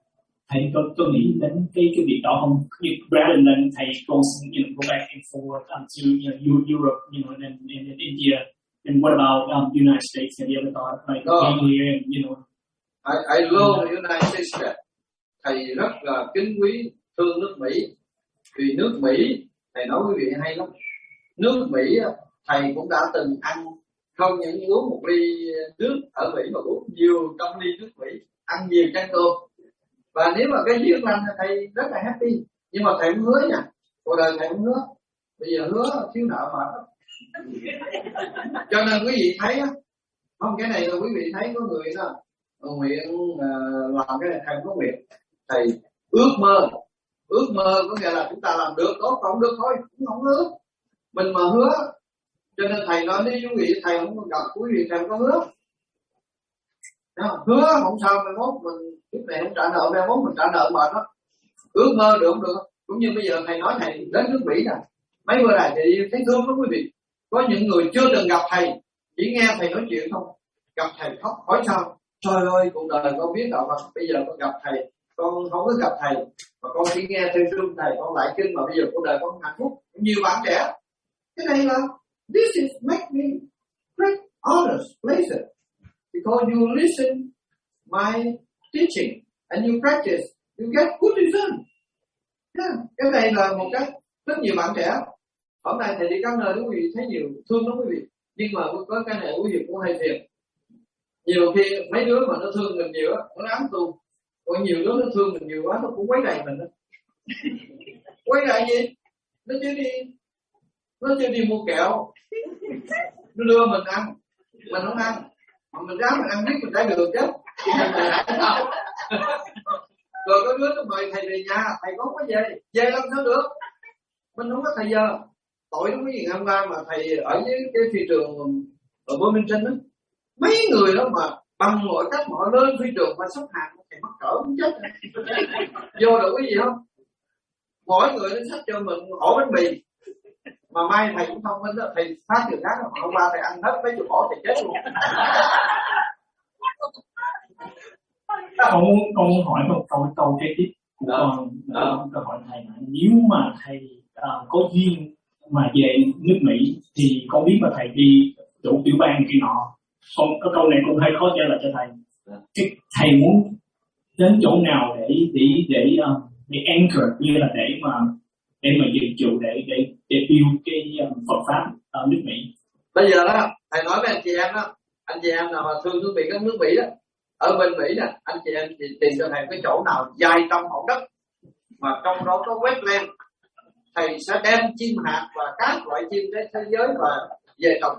thầy có nghĩ đến cái việc đó không? Như rather than thầy goes, go back and forward to Europe, and India, and what about United States? Have you ever thought like being here and I love the United States. Thầy rất là kính quý thương nước Mỹ, vì nước Mỹ thầy nói quý vị hay lắm. Nước Mỹ thầy cũng đã từng ăn, không những uống một ly nước ở Mỹ mà uống nhiều trăm ly nước Mỹ, ăn nhiều chén cơm. Và nếu mà cái duyên lành thầy rất là happy. Nhưng mà thầy không hứa nha, cuộc đời thầy không hứa. Bây giờ hứa thiếu nợ mà. Cho nên quý vị thấy không, cái này là quý vị thấy có người đó nguyện làm cái này, thầy không có nguyện. Thầy ước mơ có nghĩa là chúng ta làm được tốt, không được thôi cũng không hứa. Mình mà hứa, cho nên thầy nói với quý vị, thầy không gặp quý vị, thầy không có hứa. Hứa không sao, mai mốt mình lúc này không trả nợ, mai mốt mình trả nợ mệt đó. Ước mơ được không được. Cũng như bây giờ thầy nói thầy đến nước Mỹ nè, mấy bữa này thì thấy thương lắm quý vị. Có những người chưa từng gặp thầy, chỉ nghe thầy nói chuyện không, gặp thầy khóc hỏi sao. Trời ơi, cuộc đời con biết đạo Phật, bây giờ con gặp thầy, con không có gặp thầy, mà con chỉ nghe theo trung thầy, con lại kinh, mà bây giờ cuộc đời con hạnh phúc. Nhiều bạn trẻ, cái này là this is make me great honors pleasure because you listen my teaching and you practice, you get good result. Yeah. Cái này là một cái rất nhiều bạn trẻ. Hôm nay thầy đi các nơi quý vị thấy nhiều thương lắm quý vị, nhưng mà có cái này quý vị cũng hay thiệt. Nhiều khi mấy đứa mà nó thương mình nhiều á, nó ám tu. Còn nhiều đứa nó thương mình nhiều quá, nó cũng quấy rầy mình đó. Quấy rầy gì? Nó chưa đi mua kẹo, nó đưa mình ăn, mình không ăn, mà mình dám mình ăn biết mình đã được chứ. Rồi có đứa nó mời thầy về nhà, thầy không có về làm sao được? Mình không có thời giờ. Tội lắm cái gì ngày hôm qua mà thầy ở dưới cái phi trường ở Wilmington đó, mấy người đó mà bằng mọi cách mà họ lên phi trường mà xếp hàng, thầy mắc cỡ cũng chết. Vô được cái gì không? Mỗi người nó xách cho mình ổ bánh mì, mà mai thầy cũng thông minh đó, thầy phát trường khác mà hôm qua thầy ăn hết mấy chục ổ thầy chết luôn. Con muốn hỏi một câu kế tiếp của con, câu hỏi thầy là nếu mà thầy có duyên mà về nước Mỹ thì con biết là thầy đi chủ tiểu bang kia nọ, con có câu này cũng hơi khó trả lời cho thầy. Thầy muốn đến chỗ nào để anchor, như là để mà dự trụ để build cái Phật pháp ở nước Mỹ. Bây giờ đó thầy nói với anh chị em nào mà thương nước Mỹ, các nước Mỹ đó, ở bên Mỹ nè, anh chị em thì tìm cho thầy cái chỗ nào dài trong mẫu đất mà trong đó có wetland, thầy sẽ đem chim hạt và các loại chim trên thế giới và về trồng.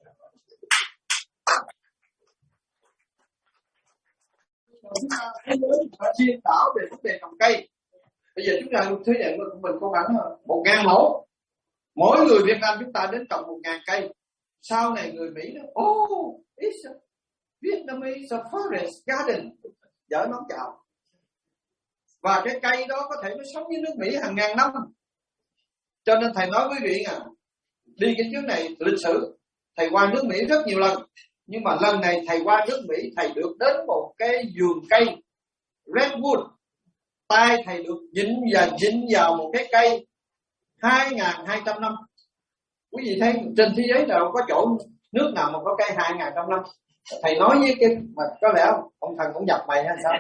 Chuyên đảo về vấn đề trồng cây. Bây giờ chúng ta thứ nhận của mình có khoảng 1.000 mẫu. Mỗi người Việt Nam chúng ta đến trồng 1.000 cây. Sau này người Mỹ nói, it's a Vietnamese forest garden. Giỡn nó chào. Và cái cây đó có thể nó sống với nước Mỹ hàng ngàn năm. Cho nên thầy nói quý vị đi cái chuyến này lịch sử, thầy qua nước Mỹ rất nhiều lần. Nhưng mà lần này thầy qua nước Mỹ, thầy được đến một cái vườn cây Redwood. Tai thầy được dính vào một cái cây 2.200 năm. Quý vị thấy trên thế giới nào có chỗ nước nào mà có cây 2.200 năm? Thầy nói với cái mà có lẽ ông thần cũng nhập mày hay sao?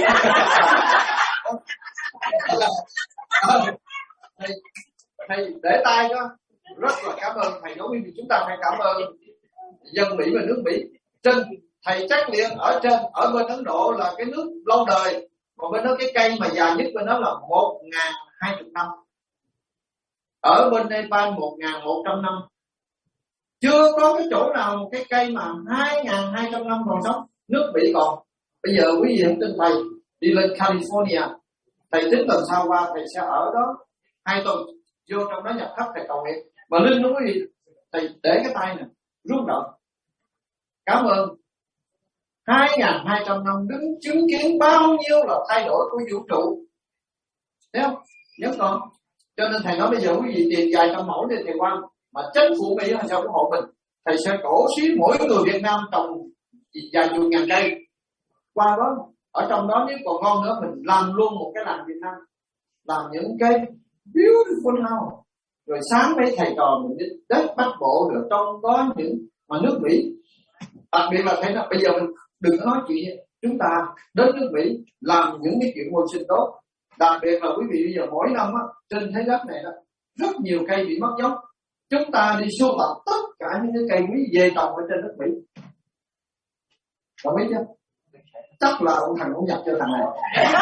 Thầy để tay cho. Rất là cảm ơn thầy nói vì chúng ta phải cảm ơn dân Mỹ và nước Mỹ. Trên thầy chắc liền ở bên Ấn Độ là cái nước lâu đời, còn bên đó cái cây mà dài nhất bên đó là 1.020 năm. Ở bên Nepal 1.100 năm. Chưa có cái chỗ nào một cái cây mà 2.200 năm còn sống. Nước Mỹ còn. Bây giờ quý vị không tin thầy đi lên California, thầy tính lần sau qua thầy sẽ ở đó 2 tuần, vô trong đó nhập thấp thầy cầu nguyện. Mà linh đúng quý vị, thầy để cái tay này rung động. Cảm ơn 2.200 năm đứng chứng kiến bao nhiêu là thay đổi của vũ trụ. Thấy không? Nhớ con. Cho nên thầy nói bây giờ quý vị tiền dài trăm mẫu để thầy quan, mà chính phủ Mỹ là sao ủng hộ mình. Thầy sẽ cổ xí mỗi người Việt Nam trồng dài 10.000 cây. Qua đó Ở trong đó nếu còn ngon nữa mình làm luôn một cái làng Việt Nam, làm những cái beautiful house. Rồi sáng mấy thầy trò mình đi đất Bắc Bộ, rồi trong có những mà nước Mỹ. Đặc biệt là thấy là bây giờ mình đừng có nói chuyện, chúng ta đến nước Mỹ làm những cái chuyện môi sinh tốt. Đặc biệt là quý vị bây giờ mỗi năm á, trên thế đất này đó, rất nhiều cây bị mất giống. Chúng ta đi sưu tập tất cả những cái cây quý về trồng ở trên nước Mỹ. Đồng ý chưa? Chắc là ông thằng cũng nhập cho thằng này.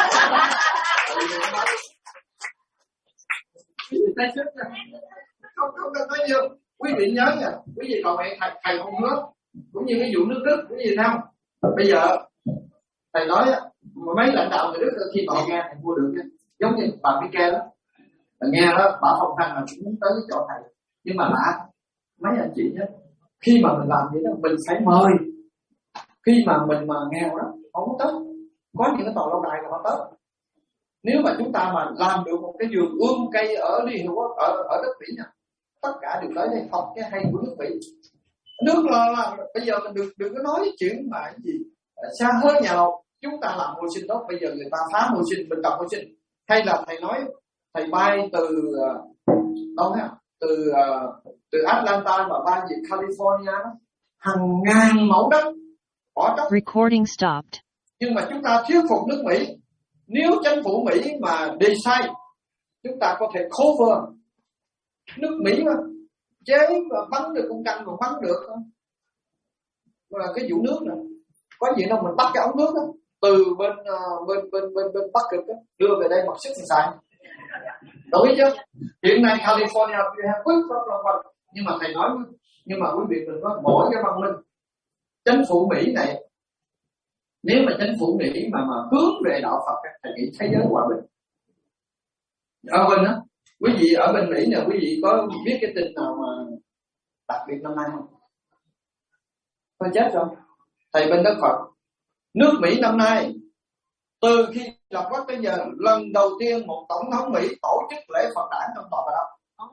Không nói nhiều. Quý vị nhớ nha, quý vị còn mẹ thầy không hứa. Cũng như cái vụ nước Đức, quý vị thấy không? Bây giờ thầy nói mấy lãnh đạo người Đức khi họ nghe thầy mua được, giống như bà Merkel đó, nghe đó bà phong thanh là cũng tới cái chỗ thầy. Nhưng mà lạ mấy anh chị nhé, khi mà mình làm vậy đó mình phải mời. Khi mà mình mà nghèo đó không có tới, có những cái tòa lâu đài là họ tới. Nếu mà chúng ta mà làm được một cái vườn ươm cây ở Liên Hợp Quốc, ở đất Mỹ nha, tất cả đều tới đây học cái hay của nước Mỹ. Nước là bây giờ mình đừng có nói chuyện mà cái gì xa hơi nhau. Chúng ta làm môi sinh tốt, bây giờ người ta phá môi sinh, mình trồng môi sinh. Hay là thầy nói thầy bay từ đâu hả? Từ Atlanta mà bay về California, hàng ngàn mẫu đất bỏ đất. Recording stopped. Nhưng mà chúng ta thuyết phục nước Mỹ, nếu chính phủ Mỹ mà decide, chúng ta có thể cover nước Mỹ mà chế và bắn được con canh mà bắn được. Là cái vụ nước này có gì đâu, mình bắt cái ống nước đó từ bên Bắc Cực đó, đưa về đây mặc sức mình xài. Đúng chưa? Hiện nay California quyết không, nhưng mà thầy nói, nhưng mà quý vị đừng có mỗi cái văn minh chính phủ Mỹ này, nếu mà chính phủ Mỹ mà hướng về đạo Phật, thầy nghĩ thế giới hòa bình. Ở bên đó, quý vị ở bên Mỹ này, quý vị có biết cái tin nào mà đặc biệt năm nay không? Tôi chết rồi. Thầy bên đất Phật, nước Mỹ năm nay từ khi lập quốc tới giờ lần đầu tiên một tổng thống Mỹ tổ chức lễ Phật đản trong tòa Bạch Ốc.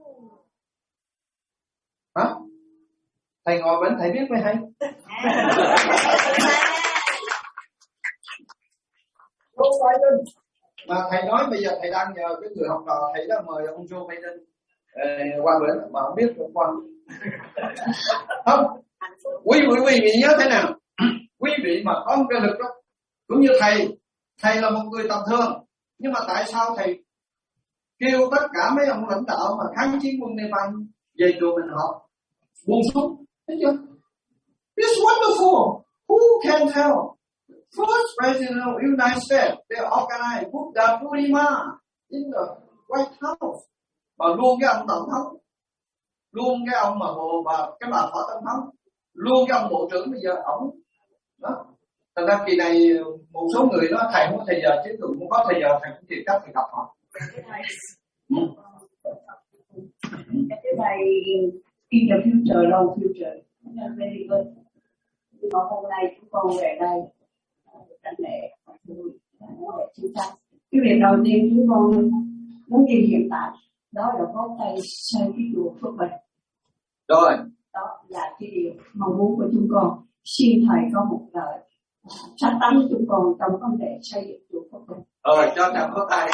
Hả? Thầy ngồi bên thầy biết mới hay. Không phải đâu. Mà thầy nói bây giờ thầy đang nhờ cái người học trò thầy đã mời ông Joe Biden qua bển mà không biết được qua. Không. Quý vị nhớ thế nào? Quý vị mà có một cái lực đó, cũng như thầy là một người tầm thường, nhưng mà tại sao thầy kêu tất cả mấy ông lãnh đạo mà kháng chiến quân Nepal về chùa mình họp buông xuống, thấy chưa? It's wonderful. Who can tell? First President of the United States, they organized Buddha Purnima in the White House. Và luôn cái ông tổng thống, luôn cái ông mà và cái bà phó tổng thống, luôn cái ông bộ trưởng bây giờ ổng đó. Thành ra kỳ này một số người nói thầy không có thời giờ, chứ tôi cũng có thời giờ, thầy cũng tìm cách thầy gặp họ. Cái này in the future, long future, very good. Nhưng mà hôm nay chúng con về đây cảnh lệ chúng ta. Cái việc đầu tiên chúng con muốn gì hiện tại đó là có tay xây cái chùa Phước Bình. Rồi. Đó là cái điều mong muốn của chúng con. Xin thầy có một lời trách tán chúng con trong vấn đề xây dựng chùa Phước Bình. Rồi cho thầy có tay.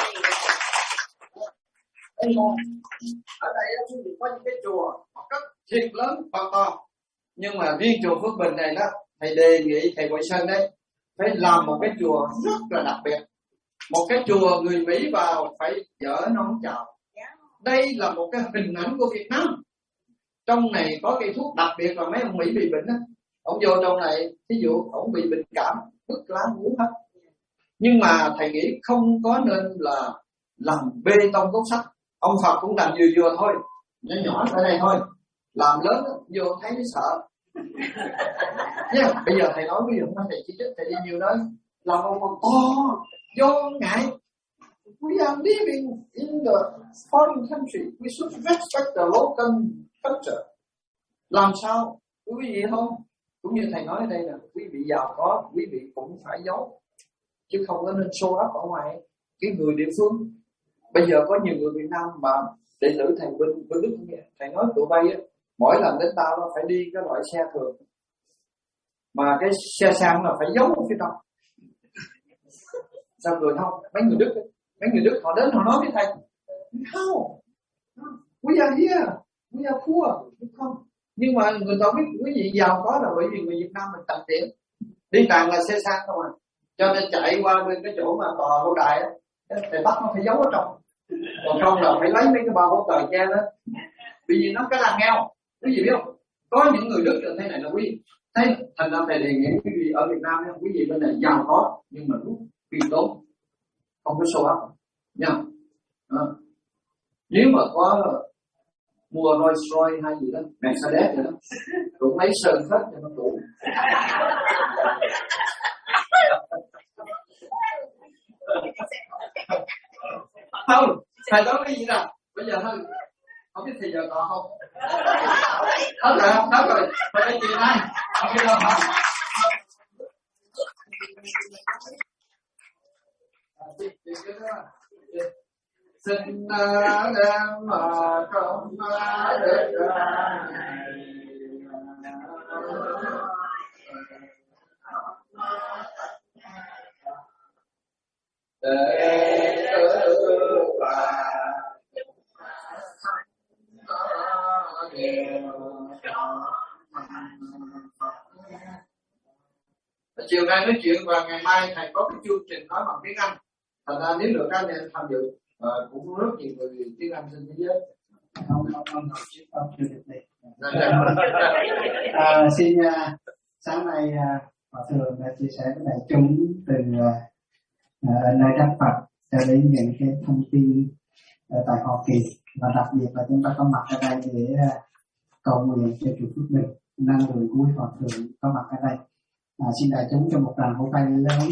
Ở đây có những cái chùa rất thiệt lớn to, nhưng mà riêng chùa Phước Bình này đó, thầy đề nghị thầy Hội Sơn đấy phải làm một cái chùa rất là đặc biệt. Một cái chùa người Mỹ vào phải dỡ nón chào. Đây là một cái hình ảnh của Việt Nam. Trong này có cây thuốc đặc biệt là mấy ông Mỹ bị bệnh á, ông vô trong này, ví dụ ông bị bệnh cảm, bứt lá uống hết. Nhưng mà thầy nghĩ không có nên là làm bê tông cốt sắt. Ông Phật cũng làm vừa thôi, nhỏ nhỏ ở đây thôi. Làm lớn vô thấy sợ. Yeah, bây giờ thầy nói, ví dụ thầy chỉ trích thầy đi nhiều nơi, làm ông to, do ngại. We are living in the foreign country. We should respect the local culture. Làm sao? Quý vị không? Cũng như thầy nói ở đây là quý vị giàu có, quý vị cũng phải giấu, chứ không có nên show up ở ngoài cái người địa phương. Bây giờ có nhiều người Việt Nam mà đệ tử thầy bên Đức, thầy nói tụi bay á, mỗi lần đến tao nó phải đi cái loại xe thường, mà cái xe sang là phải giấu ở phía trong. Sao cười không? Mấy người Đức họ đến họ nói với thầy, không, we are here, we are poor, không. Nhưng mà người ta biết quý vị giàu có là bởi vì người Việt Nam mình tặng tiền, đi toàn là xe sang không à, cho nên chạy qua bên cái chỗ mà tòa lâu đài á, thầy bắt nó phải giấu ở trong, còn không là phải lấy mấy cái bao bố tờ che đó, bởi vì nó cái là nghèo, quý vị biết không? Có những người Đức là thế này là quý vị thấy, thành ra thầy đề nghị quý vị ở Việt Nam quý vị bên này giàu có nhưng mà lúc vì tốn, không có show up nha. Nếu mà có mua Rolls Royce hay gì đó, Mercedes gì đó, cũng lấy sơn hết cho nó đủ. Không, thầy nói cái gì nào? Bây giờ thôi, không biết thì giờ còn không? Hết rồi, hết rồi, phải lấy chuyện này, không biết đâu không? Xin đem mà không được ra để chiều nay nói chuyện và ngày mai thầy có cái chương trình nói bằng tiếng Anh. Thành ra nếu được các anh em tham dự cũng rất nhiều người tiếng Anh trên thế giới. Xin sáng nay Hòa Thượng đã chia sẻ với đại chúng từ nơi đất Phật cho đến những cái thông tin tại Hoa Kỳ, và đặc biệt là chúng ta có mặt ở đây để cầu nguyện cho chủ Phước Bình, năng lượng của Hòa Thượng có mặt ở đây. Xin đại chúng cho một tràng vỗ tay lớn là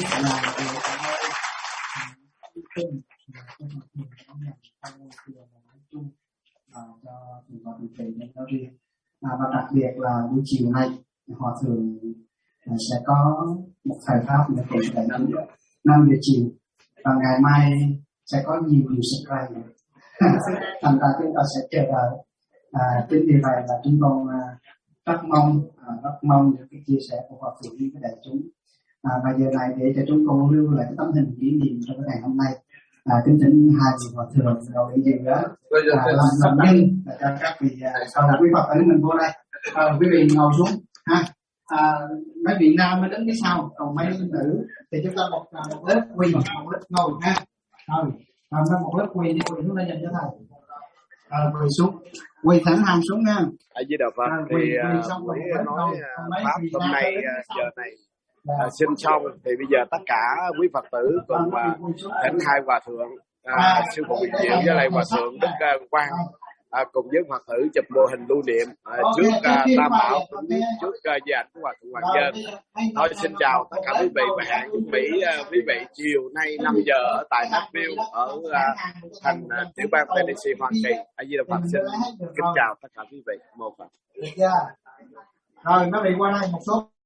cho trường hợp điều trị nên nói riêng, và đặc biệt là buổi chiều nay Hòa Thượng sẽ có một thời pháp để cùng đại chúng 5 giờ chiều, và ngày mai sẽ có nhiều surprise. Thành ra chúng ta sẽ chờ đợi. Chính vì vậy là chúng con rất mong những cái chia sẻ của Hòa Thượng với đại chúng. Và giờ này để cho chúng con lưu lại cái tấm hình kỷ niệm trong cái ngày hôm nay, kính thỉnh hai vị Hòa Thượng đầu đi gì đó làm nhân cho các vị sau là quý Phật tử mình vô đây. Quý vị ngồi xuống ha. Mấy vị nam mới đến cái sau, còn mấy nữ thì chúng ta một lớp quỳ, một lớp ngồi ha. Rồi một lớp quỳ đi, quỳ xuống đây dành cho thầy. Quỳ xuống, quỳ thẳng hàng xuống nha. Ở dưới đạo Phật thì mới nói pháp hôm nay giờ này xin xong thì bây giờ tất cả quý Phật tử cùng thỉnh hai Hòa Thượng sư phụ Bình Diệu với lại Hòa Thượng Đức Quang cùng với Phật tử chụp mô hình lưu niệm trước Tam Bảo, trước di ảnh của Hòa Thượng Hoàng Nhân. Thôi xin chào tất cả quý vị và hẹn quý vị chiều nay 5 giờ ở tại Nashville ở thành tiểu bang Tennessee, Hoa Kỳ. Ở Di Đà Phật xin kính chào tất cả quý vị. Một Phật. Rồi mấy vị qua đây một số.